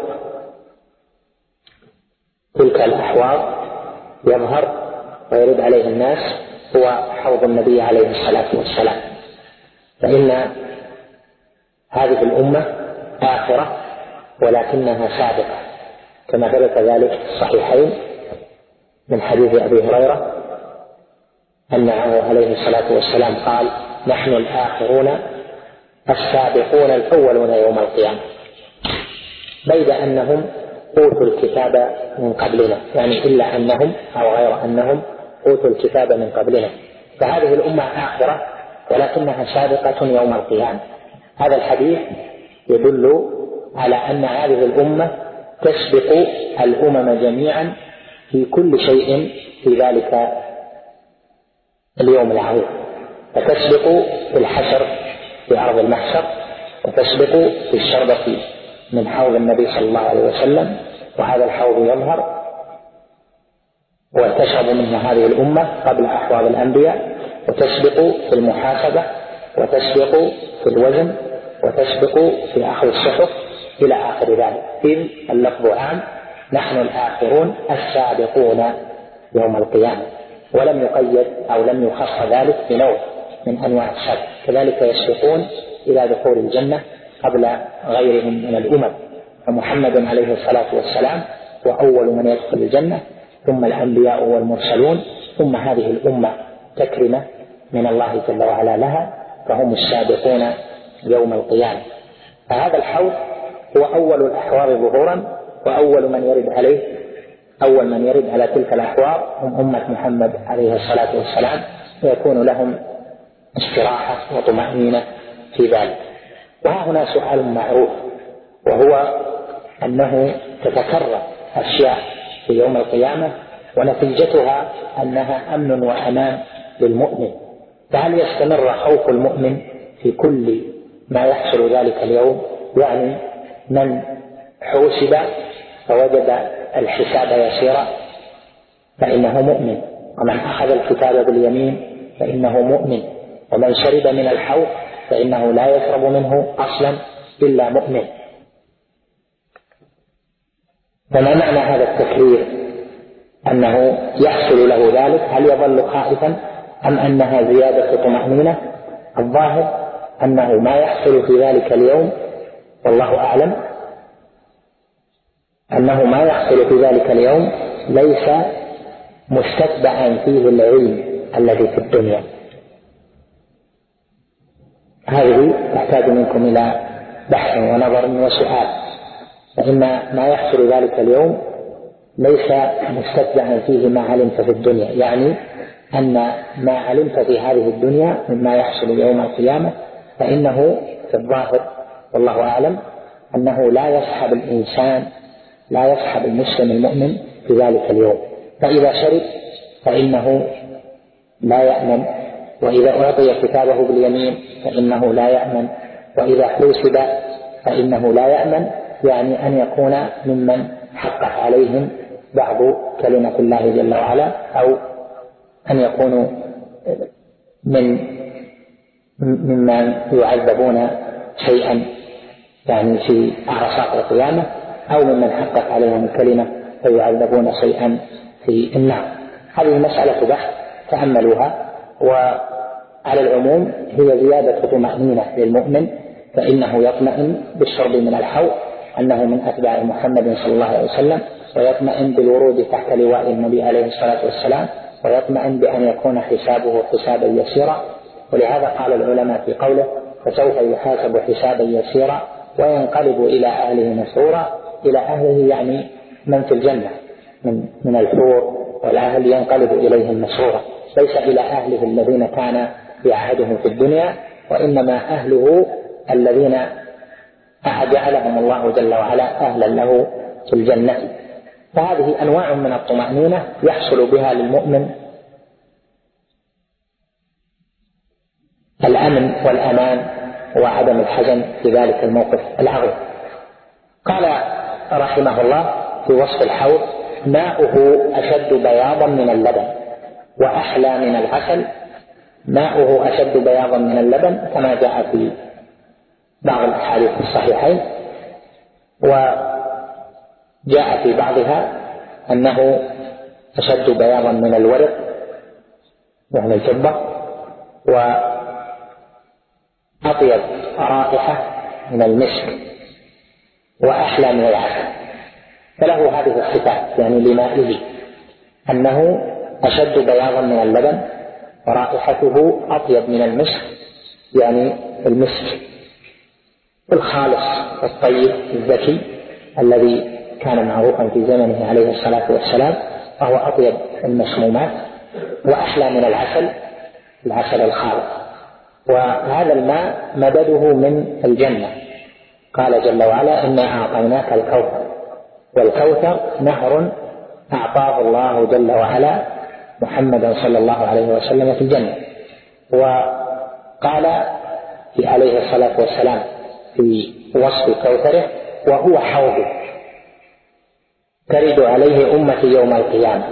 تلك الأحواض يظهر ويرد عليه الناس هو حوض النبي عليه الصلاة والسلام، فإن هذه الأمة آخرة ولكنها سابقة، كما ثبت ذلك في الصحيحين من حديث أبي هريرة أنه عليه الصلاة والسلام قال: نحن الآخرون السابقون الأولون يوم القيامة، بيد أنهم أوتوا الكتاب من قبلنا، يعني إلا أنهم أو غير أنهم أوتوا الكتاب من قبلنا، فهذه الأمة آخرة ولكنها سابقة يوم القيامة. هذا الحديث يدل على أن هذه الأمة تسبق الأمم جميعا في كل شيء في ذلك اليوم العظيم، فتسبق في الحشر في أرض المحشر، وتسبق في الشربة من حوض النبي صلى الله عليه وسلم، وهذا الحوض يظهر وتشرب منه هذه الأمة قبل أحواض الأنبياء، وتسبق في المحاسبة، وتسبق في الوزن، وتسبق في أخذ الصحف إلى آخر ذلك. إذ اللفظ عام: نحن الآخرون السابقون يوم القيامة، ولم يقيد أو لم يخص ذلك بنوع من أنواع السبق. كذلك يسبقون إلى دخول الجنة قبل غيرهم من الأمم، فمحمد عليه الصلاة والسلام هو أول من يدخل الجنة، ثم الأنبياء والمرسلون، ثم هذه الأمة تكرمة من الله جل وعلا لها، فهم السابقون يوم القيامة. فهذا الحوض هو أول الأحواض ظهورا، وأول من يرد عليه أول من يرد على تلك الأحواض هم أمة محمد عليه الصلاة والسلام، ويكون لهم استراحة وطمأنينة في ذلك. وها هنا سؤال معروف، وهو أنه تتكرر أشياء في يوم القيامة ونتيجتها أنها أمن وأمان للمؤمن، فهل يستمر خوف المؤمن في كل ما يحصل ذلك اليوم؟ يعني من حوسب فوجد الحساب يسيرا فإنه مؤمن، ومن أخذ الكتاب باليمين فإنه مؤمن، ومن شرب من الحوض فإنه لا يشرب منه أصلا إلا مؤمن. فما معنى هذا التكرير؟ أنه يحصل له ذلك، هل يظل خائفا أم أنها زيادة طمأنينة؟ الظاهر أنه ما يحصل في ذلك اليوم والله أعلم أنه ما يحصل في ذلك اليوم ليس مستتبعا فيه العلم الذي في الدنيا. هذه تحتاج منكم إلى بحث ونظر وسؤال، فإن ما يحصل ذلك اليوم ليس مستتبعا فيه ما علمت في الدنيا، يعني أن ما علمت في هذه الدنيا مما يحصل يوم القيامة فإنه في الظاهر والله أعلم أنه لا يصحب الإنسان، لا يصحب المسلم المؤمن في ذلك اليوم. فإذا شرب فإنه لا يأمن، وإذا أعطي كتابه باليمين فإنه لا يأمن، وإذا حوسب فإنه لا يأمن، يعني أن يكون ممن حقق عليهم بعض كلمة الله جل وعلا، أو أن يكونوا ممن يعذبون شيئا يعني في عرصات القيامة، أو ممن حقق عليهم الكلمة فيعذبون شيئا في النار. هذه مسألة بحث تأملوها، وعلى العموم هي زيادة طمأنينة للمؤمن، فإنه يطمئن بالشرب من الحوض أنه من أتباع محمد صلى الله عليه وسلم، ويطمئن بالورود تحت لواء النبي عليه الصلاة والسلام، ويطمئن بأن يكون حسابه حسابا يسيرا. ولهذا قال العلماء في قوله فسوف يحاسب حسابا يسيرا وينقلب إلى أهله مسرورا. إلى أهله يعني من في الجنة من الحور والأهل ينقلب إليهم مسرورا، ليس إلى أهله الذين كان يعهدهم في الدنيا، وإنما أهله الذين جعلهم الله جل وعلا أهلا له في الجنة. فهذه أنواع من الطمأنينة يحصل بها للمؤمن الأمن والأمان وعدم الحزن في ذلك الموقف العظيم. قال رحمه الله في وصف الحوض ماؤه أشد بياضا من اللبن وأحلى من العسل. ماؤه أشد بياضا من اللبن كما جاء في بعض الأحاديث الصحيحين، وجاء في بعضها أنه أشد بياضا من الورق يعني الفضة، وأطيب رائحة من المسك، وأحلى من العسل. فله هذه الصفات يعني لمائه أنه أشد بياضا من اللبن، ورائحته أطيب من المسك يعني المسك الخالص الطيب الذكي الذي كان معروفا في زمنه عليه الصلاة والسلام، وهو أطيب المسمومات، وأحلى من العسل الخالص. وهذا الماء مدده من الجنة، قال جل وعلا إنا أعطيناك الكوثر، والكوثر نهر أعطاه الله جل وعلا محمدا صلى الله عليه وسلم في الجنة. وقال في عليه الصلاة والسلام في وصف كوثره وهو حوض ترد عليه أمتي يوم القيامة.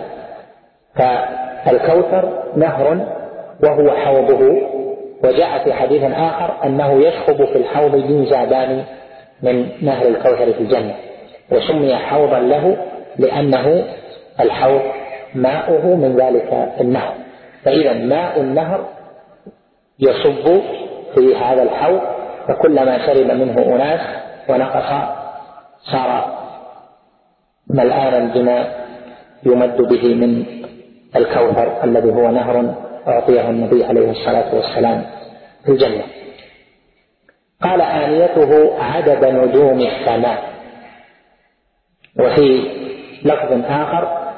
فالكوثر نهر وهو حوضه. وجاء في حديث آخر أنه يشخب في الحوض جنزابان من نهر الكوثر في الجنة، وسمي حوضا له لأنه الحوض ماؤه من ذلك النهر. فإذا ماء النهر يصب في هذا الحوض، فكلما شرب منه أناس ونقص صار ملآنا بما يمد به من الكوثر الذي هو نهر أعطيه النبي عليه الصلاة والسلام في الجنة. قال آنيته عدد نجوم السماء. وفي لفظ آخر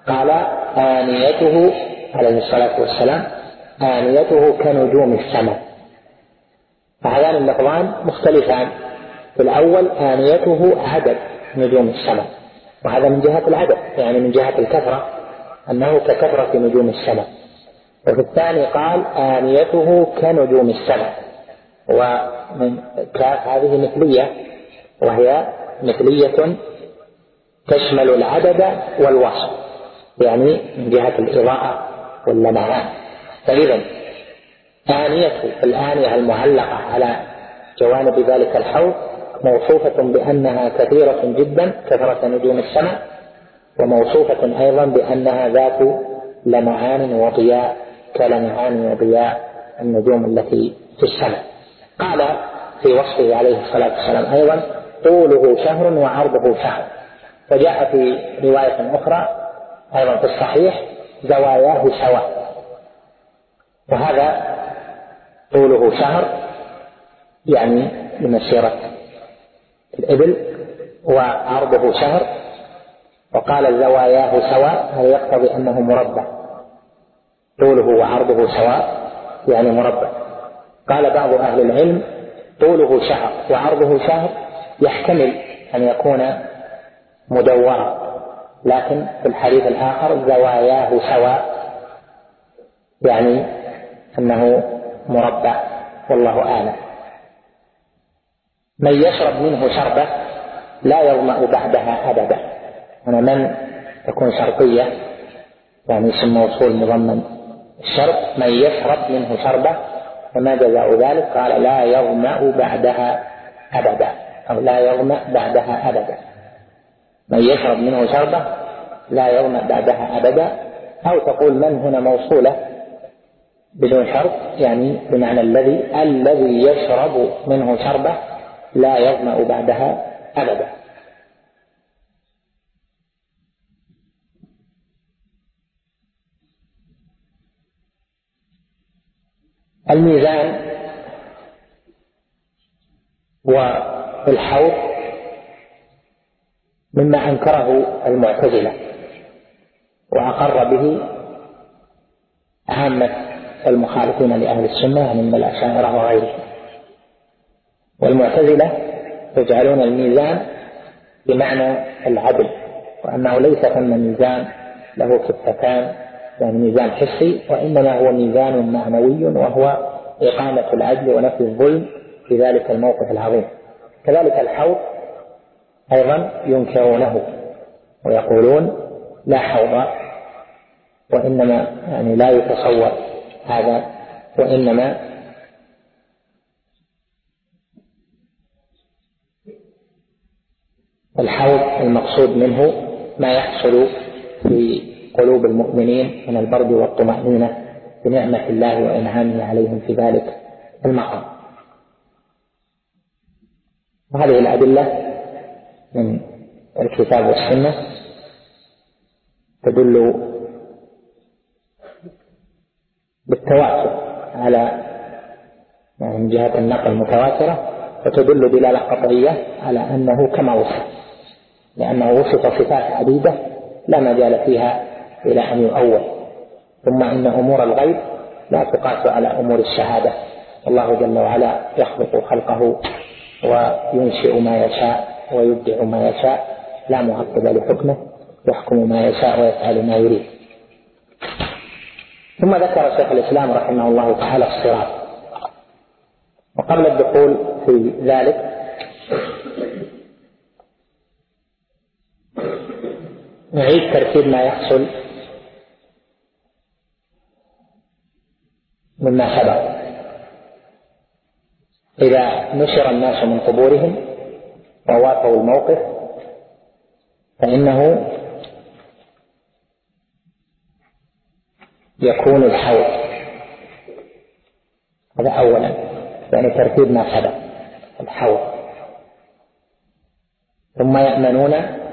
قال آنيته عليه الصلاة والسلام آنيته كنجوم السماء. فهذان اللفظان مختلفان. في الأول آنيته عدد نجوم السماء، وهذا من جهة العدد يعني من جهة الكثرة أنه ككثرة نجوم السماء. وفي الثاني قال آنيته كنجوم السماء، ومن كاف هذه مثلية، وهي مثلية تشمل العدد والوصف، يعني من جهة الإضاءة واللمعان. فإذا آنية الآنية المعلقة على جوانب ذلك الحوض موصوفة بأنها كثيرة جدا كثرة نجوم السماء، وموصوفة أيضا بأنها ذات لمعان وضياء كلمعان وضياء النجوم التي في السماء. قال في وصفه عليه الصلاة والسلام أيضا طوله شهر وعرضه شهر. وجاء في رواية أخرى أيضا في الصحيح زواياه سواء. وهذا طوله شهر يعني لمسيرة الإبل، وعرضه شهر. وقال زواياه سواء هذا يقتضي أنه مربع، طوله وعرضه سواء يعني مربع. قال بعض أهل العلم طوله شهر وعرضه شهر يحتمل أن يكون مدورا، لكن في الحديث الآخر زواياه سواء يعني أنه مربع، والله أعلم. من يشرب منه شربة لا يظمأ بعدها أبدا. هنا من تكون شرطية يعني اسم موصول مضمن الشرط. من يشرب منه شربة، فما جزاء ذلك؟ قال لا يظمأ بعدها أبدا، أو لا يظمأ بعدها أبدا. من يشرب منه شربة لا يظمأ بعدها أبدا. أو تقول من هنا موصولة بدون شرط، يعني بمعنى الذي يشرب منه شربة لا يظمأ بعدها أبدا. الميزان والحوض مما أنكره المعتزلة وأقر به عامة المخالفين لأهل السنة من الأشاعرة وغيرهم. والمعتزلة يجعلون الميزان بمعنى العدل، وأنه ليس ثم ميزان له كفتان يعني ميزان حسي، وإنما هو ميزان معنوي، وهو إقامة العدل ونفي الظلم في ذلك الموقف العظيم. كذلك الحوض أيضا ينكرونه ويقولون لا حوض، وإنما يعني لا يتصور هذا، وإنما الحوض المقصود منه ما يحصل في قلوب المؤمنين من البرد والطمأنينة بنعمة الله وإنعامه عليهم في ذلك المقام. وهذه الأدلة من الكتاب والسنة تدل بالتواتر على يعني من جهة النقل متواترة، وتدل دلالة قطعية على أنه كما وصف، لأنه وصف صفات عديدة لا مجال فيها إلى أن يؤول. ثم إن أمور الغيب لا تقاس على أمور الشهادة. الله جل وعلا يخلق خلقه وينشئ ما يشاء ويبدع ما يشاء، لا معقب لحكمه، يحكم ما يشاء ويفعل ما يريد. ثم ذكر شيخ الإسلام رحمه الله تعالى الصراط. وقبل الدخول في ذلك نعيد ترتيب ما يحصل مما سبق. إذا نشر الناس من قبورهم ووافوا الموقف فإنه يكون الحوض. هذا أولا، يعني ترتيب ما سبق الحوض. ثم يأمنون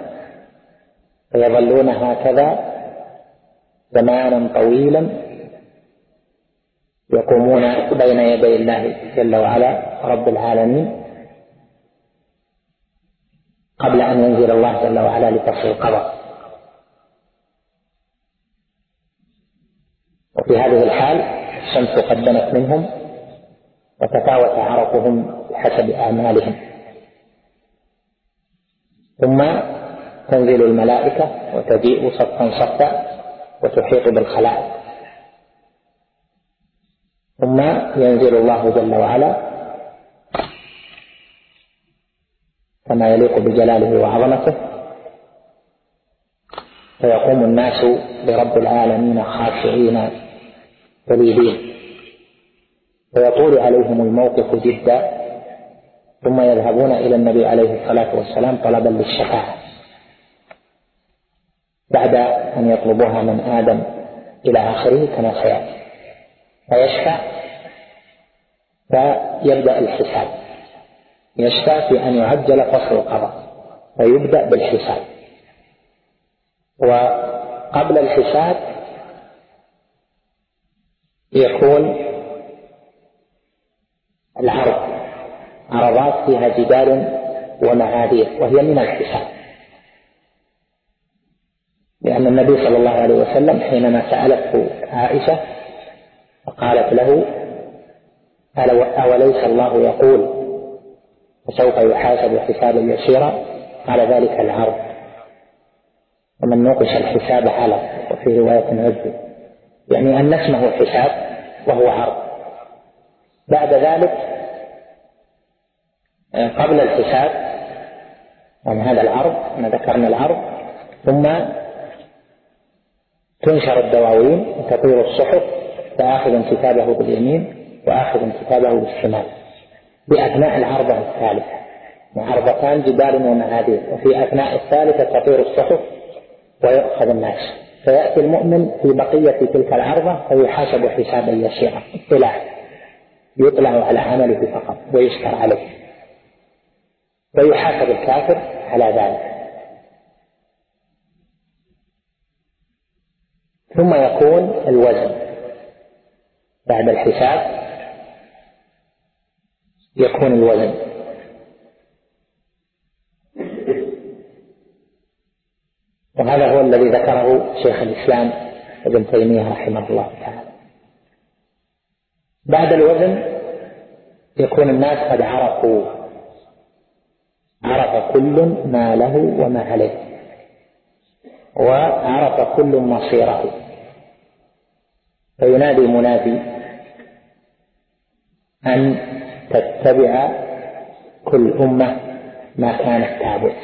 ويظلون هكذا زمانا طويلا يقومون بين يدي الله جل وعلا رب العالمين قبل أن ينزل الله جل وعلا لفصل القضاء. في هذه الحال الشمس قد دنت منهم وتفاوت عرقهم بحسب أعمالهم، ثم تنزل الملائكة وتجيء صفا صفا وتحيط بالخلائق، ثم ينزل الله جل وعلا كما يليق بجلاله وعظمته، فيقوم الناس لرب العالمين خاشعين ذليلين، فيطول عليهم الموقف جدا، ثم يذهبون إلى النبي عليه الصلاة والسلام طلبا للشفاعة بعد أن يطلبوها من آدم إلى آخره كما سيأتي، فيشفع فيبدأ الحساب، يشفع في أن يعجل فصل القضاء فيبدأ بالحساب. وقبل الحساب يكون العرض، عرضات فيها جدال ومعاذير، وهي من الحساب، لأن النبي صلى الله عليه وسلم حينما سألته عائشة فقالت له: أوليس الله يقول فسوف يحاسب حسابا يسيرا؟ قال: ذلك العرض، ومن نوقش الحساب على، وفي رواية عذب، يعني أن اسمه حساب وهو عرض. بعد ذلك قبل الحساب يعني هذا العرض، ما ذكرنا العرض، ثم تنشر الدواوين وتطير الصحف، فآخذ كتابه باليمين وآخذ كتابه بالشمال، بأثناء العرضة الثالثة، عرضتان جبال ومعاذير، وفي أثناء الثالثة تطير الصحف ويأخذ الناس، فيأتي المؤمن في بقية تلك العرضة فيحاسب حسابا يسيرا، يطلع على عمله فقط ويشكر عليه، ويحاسب الكافر على ذلك. ثم يكون الوزن بعد الحساب، يكون الوزن، وهذا هو الذي ذكره شيخ الإسلام ابن تيمية رحمه الله تعالى. بعد الوزن يكون الناس قد عرف كل ما له وما عليه، وعرف كل مصيره، فينادي منادي أن تتبع كل أمة ما كانت تعبد.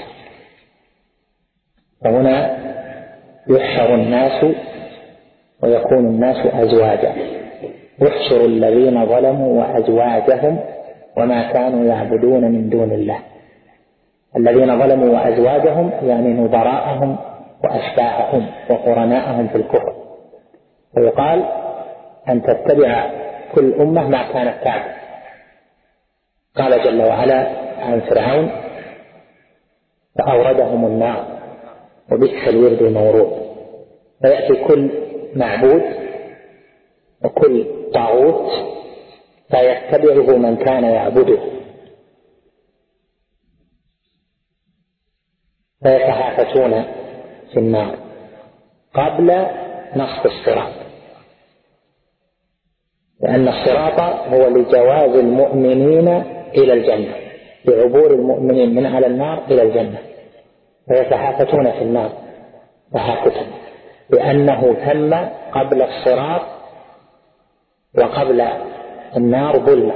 فهنا يحشر الناس ويكون الناس أزواجا، يحشر الذين ظلموا وأزواجهم وما كانوا يعبدون من دون الله. الذين ظلموا وأزواجهم يعني نظراءهم وأشباههم وقرناءهم في الكفر، ويقال أن تتبع كل أمة ما كانت تعبد. قال جل وعلا عن فرعون: فأوردهم النار وبئس الورد المورود. فيأتي كل معبود وكل طاغوت فيتبعه من كان يعبده، فيتهافتون في النار قبل نصف الصراط، لأن الصراط هو لجواز المؤمنين إلى الجنة، لعبور المؤمنين من على النار إلى الجنة، فيتهافتون في النار تهافتا، لأنه تم قبل الصراط وقبل النار ظلمة،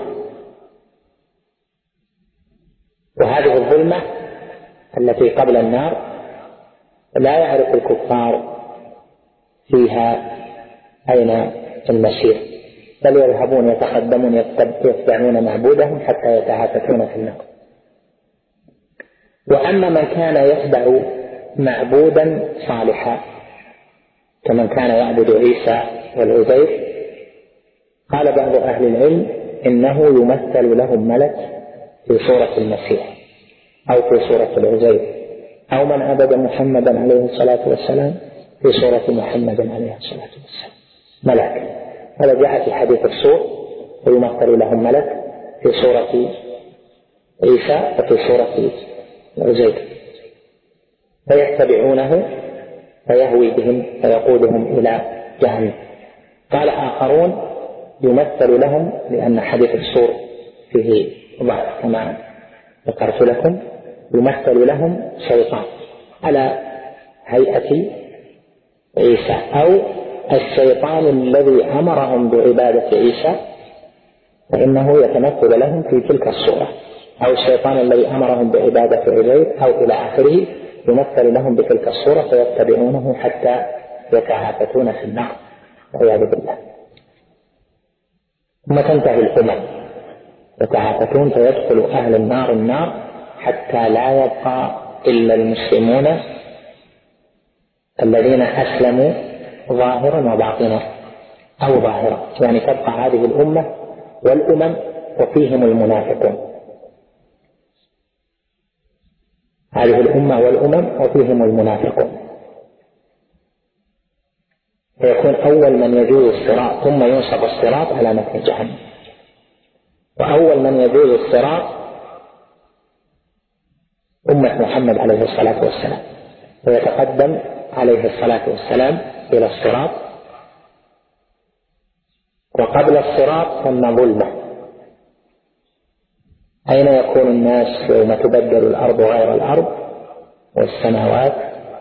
وهذه الظلمة التي قبل النار لا يعرف الكفار فيها أين المسير، بل يذهبون يتقدمون يتبعون معبودهم حتى يتهافتون في النار. وأما من كان يتبع معبودا صالحا كمن كان يعبد عيسى والعزير، قال بعض أهل العلم إنه يمثل لهم ملك في صورة المسيح أو في صورة العزير، أو من عبد محمدا عليه الصلاة والسلام في صورة محمد عليه الصلاة والسلام ملك. هذا جاء في حديث الصور: ويمثل لهم ملك في صورة عيسى وفي صورة العزير، فيتبعونه فيهوي بهم فيقودهم إلى جهنم، قال آخرون يمثل لهم، لأن حديث السور فيه ضعف كما ذكرت لكم، يمثل لهم شيطان على هيئة عيسى، أو الشيطان الذي أمرهم بعبادة عيسى فإنه يتمثل لهم في تلك الصورة، أو الشيطان الذي أمرهم بعبادة عزير أو إلى آخره يمثل لهم بتلك الصورة فيتبعونه حتى يتهافتون في النار والعياذ بالله. ثم تنتهي الأمم يتهافتون فيدخل أهل النار حتى لا يبقى إلا المسلمون الذين أسلموا ظاهرا وباطنا، أو ظاهرا، يعني تبقى هذه الأمة والأمم وفيهم المنافقون، هذه الأمة والأمم وفيهم المنافقون، فيكون أول من يجوز الصراط ثم ينصب الصراط على متن جهنم، وأول من يجوز الصراط أمة محمد عليه الصلاة والسلام، ويتقدم عليه الصلاة والسلام إلى الصراط، وقبل الصراط ثم ظلمة. أين يكون الناس يوم تبدل الأرض غير الأرض والسماوات؟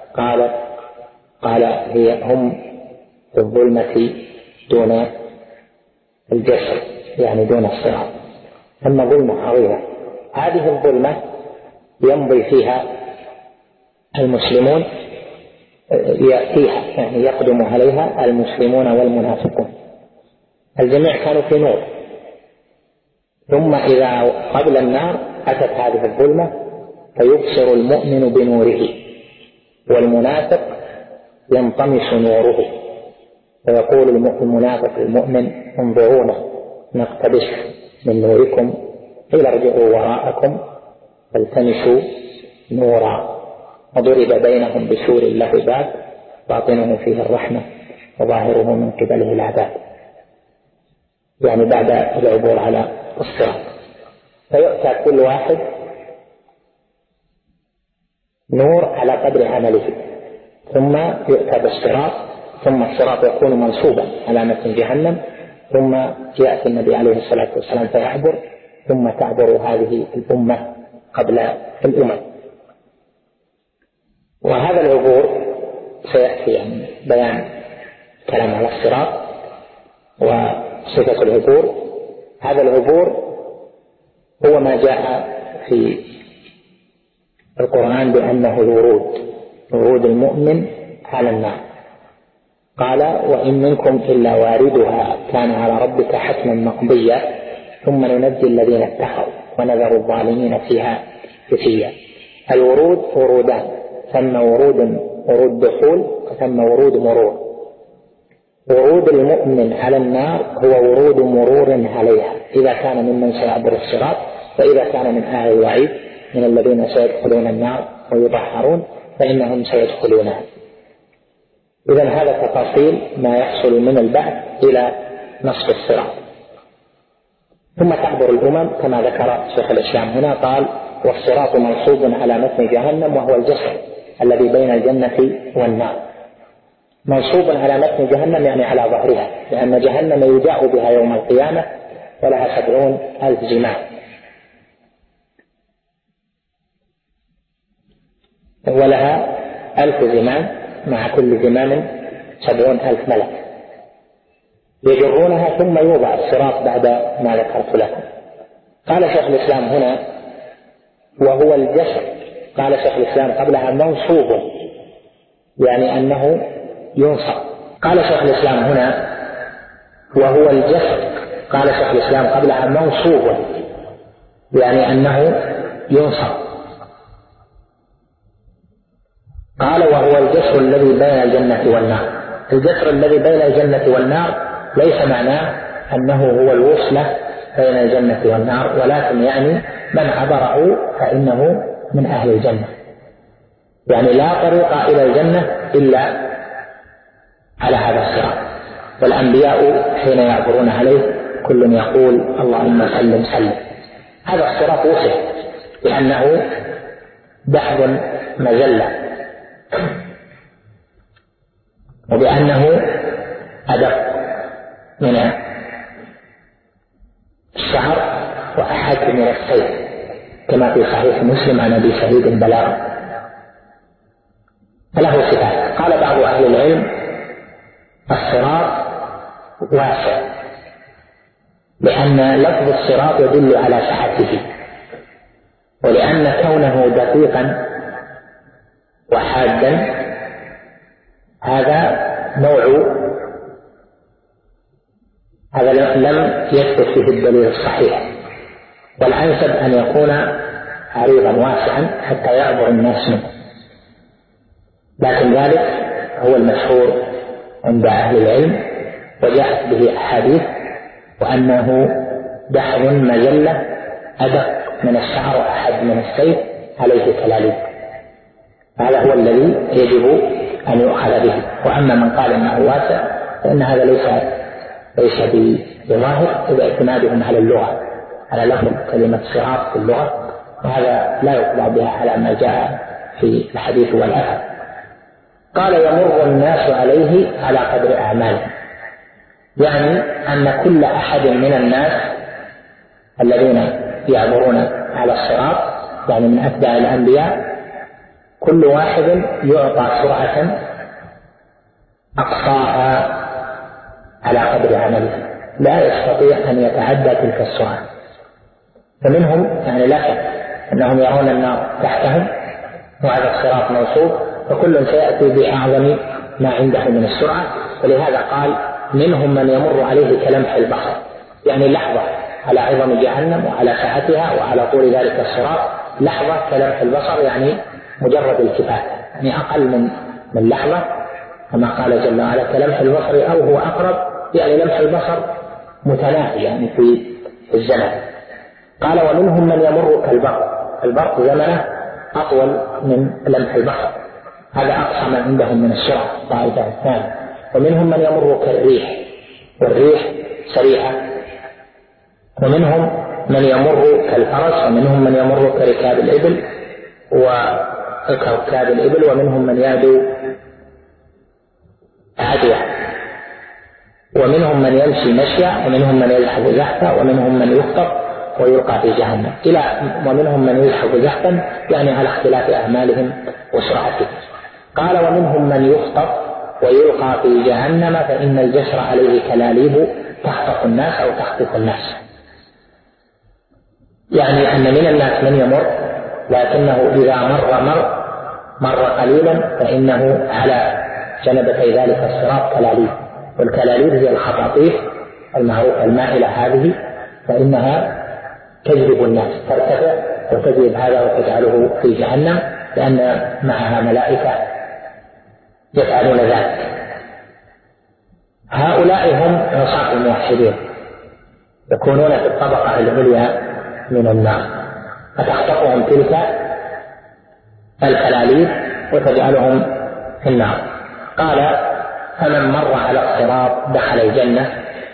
قال هم في الظلمة دون الجسر، يعني دون الصراط، ثم ظلمة عظيمة. هذه الظلمة يمضي فيها المسلمون، يأتيها يعني يقدم عليها المسلمون والمنافقون، الجميع كانوا في نور، ثم إذا قبل النار أتت هذه الظلمة فيبصر المؤمن بنوره والمنافق ينطمس نوره، فيقول المنافق للمؤمن انظرونا نقتبس من نوركم، قيل ارجعوا وراءكم فالتمسوا نورا، وضرب بينهم بسور له باب باطنه فيه الرحمة وظاهره من قبله العذاب، يعني بعد العبور على الصراط. فيؤتى كل واحد نور على قدر عمله، ثم يؤتى بالصراط، ثم الصراط يكون منصوبا على متن جهنم، ثم يأتي النبي عليه الصلاة والسلام فيعبر، ثم تعبر هذه الأمة قبل الأمم. وهذا العبور سيأتي يعني بيان كلام على الصراط وصفة العبور. هذا العبور هو ما جاء في القرآن بأنه ورود المؤمن على النار. قال وإن منكم إلا واردها كان على ربك حتما مقضيا ثم ننجي الذين اتقوا ونذر الظالمين فيها جثيا. الورود ورودان، ثم ورود دخول وثم ورود مرور. ورود المؤمن على النار هو ورود مرور عليها إذا كان ممن سيعبر الصراط، وإذا كان من أهل الوعيد من الذين سيدخلون النار ويطهرون فإنهم سيدخلونها. إذن هذا تفاصيل ما يحصل من البعث إلى نصف الصراط. ثم تعبر الأمم كما ذكر شيخ الإسلام هنا، قال والصراط منصوب على متن جهنم وهو الجسر الذي بين الجنة والنار. منصوب على متن جهنم يعني على ظهرها، لأن جهنم يجاء بها يوم القيامة ولها 70,000 زمام، ولها 1000 زمام، مع كل زمام 70,000 ملك يجرونها، ثم يوضع الصراط بعد ما ذكرت لكم. قال شيخ الإسلام هنا وهو الجسر، قال شيخ الإسلام قبلها منصوب يعني أنه ينصب. قال شيخ الإسلام هنا وهو الجسر، قال شيخ الإسلام قبلها منصوب يعني أنه ينصب. قال وهو الجسر الذي بين الجنة والنار. الجسر الذي بين الجنة والنار ليس معناه أنه هو الوصلة بين الجنة والنار، ولكن يعني من عبره فإنه من أهل الجنة، يعني لا طريق إلى الجنة إلا على هذا الصراط. والأنبياء حين يعبرون عليه كل يقول اللهم سلم سلم. هذا الصراط وصف لأنه دحض مزلة، وبأنه أدق من الشعر وأحد من السيف، كما في صحيح مسلم عن أبي سعيد البلاغ، فله صفات. قال بعض أهل العلم الصراط واسع، لأن لفظ الصراط يدل على سعته، ولأن كونه دقيقا وحادا هذا لم يثبت فيه الدليل الصحيح، والأنسب أن يكون عريضا واسعا حتى يعبر الناس منه، لكن ذلك هو المشهور عند أهل العلم وجاءت به أحاديث، وأنه دحر مجلة أدق من الشعر وأحد من السيف عليه كلاليب، هذا هو الذي يجب أن يؤخذ به. وأما من قال إنه واسع فإن هذا ليس بظاهر باعتمادهم على اللغة، على لفظ كلمة صراط في اللغة، وهذا لا يقضى بها على ما جاء في الحديث والأثر. قال يمر الناس عليه على قدر أعمالهم، يعني أن كل أحد من الناس الذين يعبرون على الصراط، يعني من أتباع الأنبياء، كل واحد يعطى سرعة أقصاها على قدر عمله، لا يستطيع أن يتعدى تلك السرعة. فمنهم يعني لا شك أنهم يرون النار تحتهم وهذا الصراط موصوف، فكل سيأتي بأعظم ما عنده من السرعة، ولهذا قال منهم من يمر عليه كلمح البصر، يعني لحظة على عظم جهنم وعلى سعتها وعلى طول ذلك الصراط، لحظة كلمح البصر يعني مجرد التفات، يعني أقل من لحظة، كما قال جل وعلا كلمح البصر أو هو أقرب، يعني لمح البصر متناهي يعني في الزمن. قال ومنهم من يمر كالبرق، البرق زمنه أطول من لمح البصر، هذا أقصى ما عندهم من السرعة طائفة الثانية. ومنهم من يمر كالريح، والريح سريعة. ومنهم من يمر كالفرس، ومنهم من يمر كركاب الإبل ومنهم من يعدو عدوى، ومنهم من يمشي مشيا، ومنهم من يزحف زحفا، ومنهم من يخطف ويلقى في جهنم، ومنهم من يزحف زحفا يعني على اختلاف أعمالهم وسرعتهم. قال ومنهم من يخطف ويلقى في جهنم فإن الجسر عليه كلاليب تخطف الناس أو تخطف الناس، يعني أن من الناس من يمر، لكنه إذا مر قليلا فإنه على جنبتي ذلك الصراط كلاليب، والكلاليب هي الخطاطيف المعروفة المائلة هذه، فإنها تجذب الناس، ترتفع وتجذب هذا وتجعله في جهنم، لأن معها ملائكة يفعلون ذلك. هؤلاء هم عصاة الموحدين، يكونون في الطبقة العليا من النار، فتخطفهم تلك الكلاليب وتجعلهم في النار. قال فمن مر على الصراط دخل الجنة،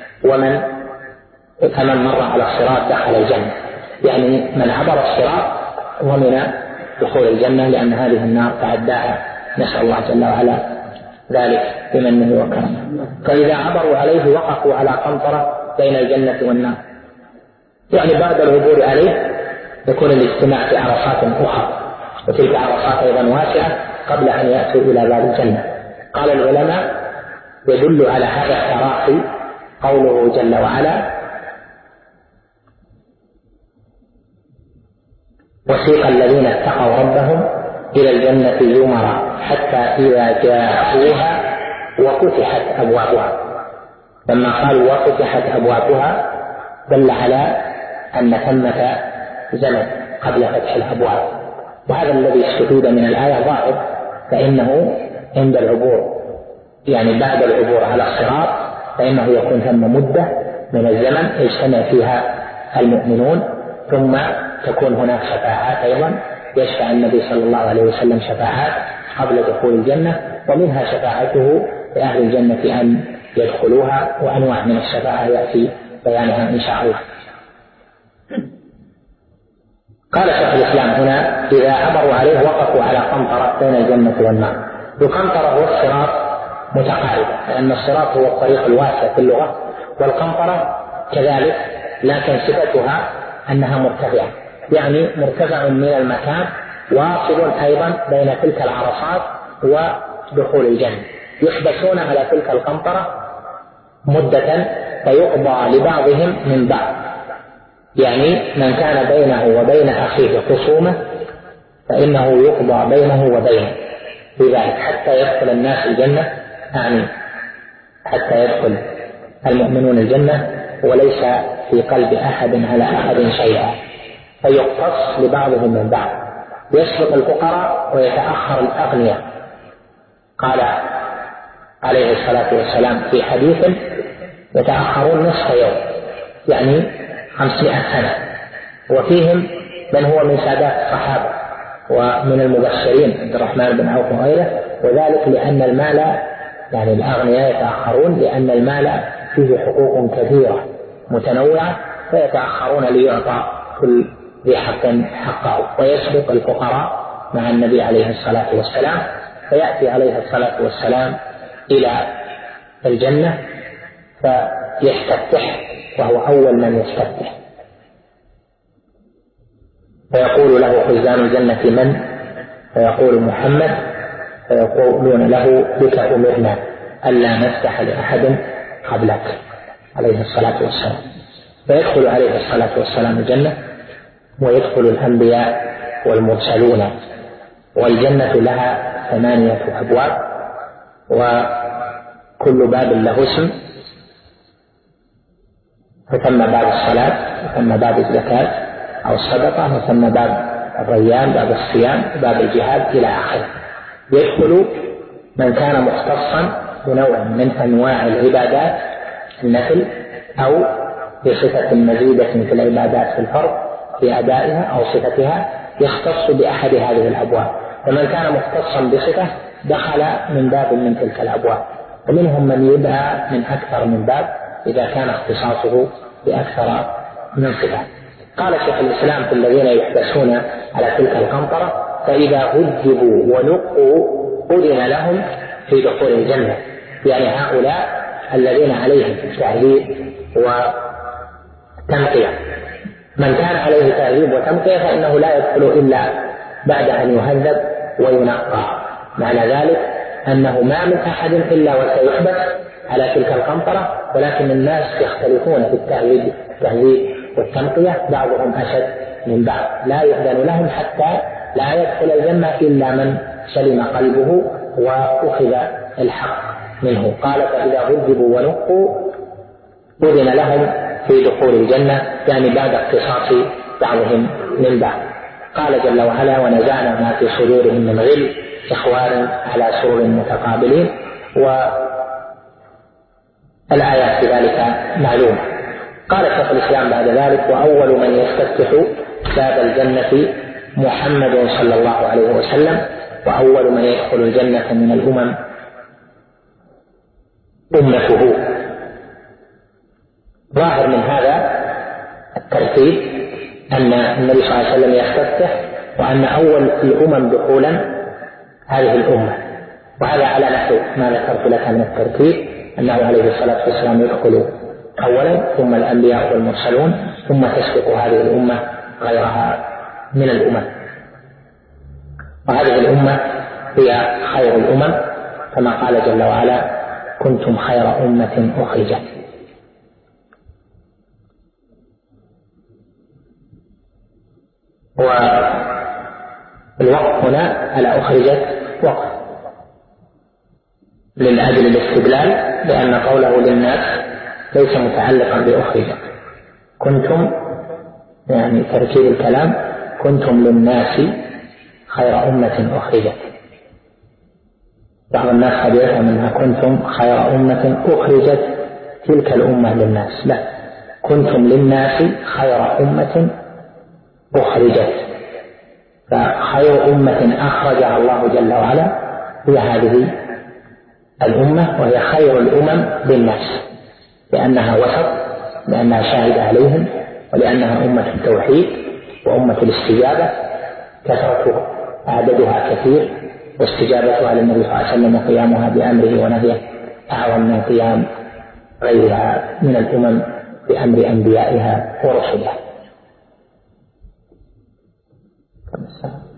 فمن مر على الصراط دخل الجنة، يعني من عبر الصراط ومن دخول الجنة، لأن هذه النار تعداها، نسأل الله جل وعلا ذلك بمنه وكرمه. فإذا عبروا عليه وقفوا على قنطرة بين الجنة والنار، يعني بعد العبور عليه يكون الاجتماع في عرصات أخرى، وتلك عرصات أيضا واسعة قبل أن يأتوا إلى باب الجنة. قال العلماء يدل على هذا التراخي قوله جل وعلا وسيق الذين اتقوا ربهم إلى الجنة زمرا حتى إذا جاءوها وفتحت أبوابها. لما قالوا وفتحت أبوابها دل على أن ثمة زمن قبل فتح الأبواب، وهذا الذي استفيد من الآية ظاهر، فإنه عند العبور يعني بعد العبور على الصراط فإنه يكون ثم مدة من الزمن يجتمع فيها المؤمنون، ثم تكون هناك شفاعات أيضا، يشفع النبي صلى الله عليه وسلم شفاعات قبل دخول الجنة، ومنها شفاعته لأهل الجنة أن يدخلوها، وأنواع من الشفاعة يأتي بيانها إن شاء الله. قال شيخ الإسلام هنا إذا عبروا عليه وقفوا على قنطرة بين الجنة والنار. القنطرة والصراط متقاربة، لأن الصراط هو الطريق الواسع في اللغة، والقنطرة كذلك، لكن صفتها أنها مرتفعة، يعني مرتفع من المكان واصل أيضا بين تلك العرصات ودخول الجنة. يحبسون على تلك القنطرة مدة فيقضى لبعضهم من بعض، يعني من كان بينه وبين أخيه خصومة فإنه يقضى بينه وبينه بذلك حتى يدخل الناس الجنة، حتى يدخل المؤمنون الجنة وليس في قلب أحد على أحد شيئا، فيقتص لبعضهم من بعض. يسبق الفقراء ويتأخر الأغنياء. قال عليه الصلاة والسلام في حديث: يتأخرون نصف يوم، يعني 500 سنة، وفيهم من هو من سادات الصحابة ومن المبشرين عبد الرحمن بن عوف وغيره، وذلك لأن المال، يعني الأغنياء يتأخرون لأن المال فيه حقوق كثيرة متنوعة، فيتأخرون ليعطى كل ذي حق حقه. ويسبق الفقراء مع النبي عليه الصلاة والسلام، فيأتي عليه الصلاة والسلام إلى الجنة فيستفتح، وهو أول من يستفتح، فيقول له خزان الجنة: من؟ فيقول: محمد. فيقولون له: بك أمرنا ألا نفتح لأحد قبلك عليه الصلاة والسلام. فيدخل عليه الصلاة والسلام الجنة، ويدخل الأنبياء والمرسلون، والجنة لها 8 أبواب، وكل باب له اسم، فثم باب الصلاة، وثم باب الزكاة أو الصدقة، وثم باب الريان، باب الصيام، باب الجهاد إلى آخره. يدخل من كان مختصا بنوع من أنواع العبادات، النفل أو بصفة مزيدة في العبادات في الفرض في أدائها أو صفتها، يختص بأحد هذه الأبواب. ومن كان مختصا بصفة دخل من باب من تلك الأبواب، ومنهم من يدعى من أكثر من باب إذا كان اختصاصه بأكثر من صفة. قال شيخ الإسلام: في الذين يحبسون على تلك القنطرة فإذا هذبوا ونقوا أذن لهم في دخول الجنة، يعني هؤلاء الذين عليهم تهذيب وتنقية. من كان عليه تهذيب وتنقية فإنه لا يدخل إلا بعد أن يهذب وينقى. معنى ذلك أنه ما من أحد إلا وسيحبس على تلك القنطرة، ولكن الناس يختلفون في التهذيب والتنقية، بعضهم أشد من بعض. لا يؤذن لهم حتى لا يدخل الجنة إلا من سلم قلبه وأخذ الحق منه. قال: فإذا هذبوا ونقوا أذن لهم في دخول الجنة، يعني بعد اختصاص بعضهم من بعض. قال جل وعلا: ونزعنا ما في صدورهم من غل إخوانا على سرر متقابلين. والآيات في ذلك معلومة. قال شيخ الإسلام بعد ذلك: وأول من يفتتح باب الجنة محمد صلى الله عليه وسلم، وأول من يدخل الجنة من الأمم أمته. ظاهر من هذا الترتيب أن النبي صلى الله عليه وسلم يفتتح، وأن أول الأمم دخولا هذه الأمة. وهذا على نحو ما ذكرت لك من الترتيب، أنه عليه الصلاة والسلام يدخل أولا، ثم الأنبياء والمرسلون، ثم تسبق هذه الأمة غيرها من الأمم. وهذه الأمة هي خير الأمم، كما قال جل وعلا: كنتم خير أمة أخرجت. والوقف هنا على أخرجت وقف للأجل الاستدلال، لأن قوله للناس ليس متعلقا بأخرجت. كنتم يعني تركيب الكلام: كنتم للناس خير أمة أخرجت. بعض الناس قد يفهم أنها كنتم خير أمة أخرجت تلك الأمة للناس، لا، كنتم للناس خير أمة أخرجت. فخير أمة أخرجها الله جل وعلا هي هذه الأمة، وهي خير الأمم للناس، لأنها وسط، لأنها شاهدة عليهم، ولأنها أمة التوحيد وأمة الاستجابة، كثرة عددها كثير، واستجابتها للنبي صلى الله عليه وسلم وقيامها بأمره ونهيه أعظم من قيام غيرها من الأمم بأمر أنبيائها ورسلها.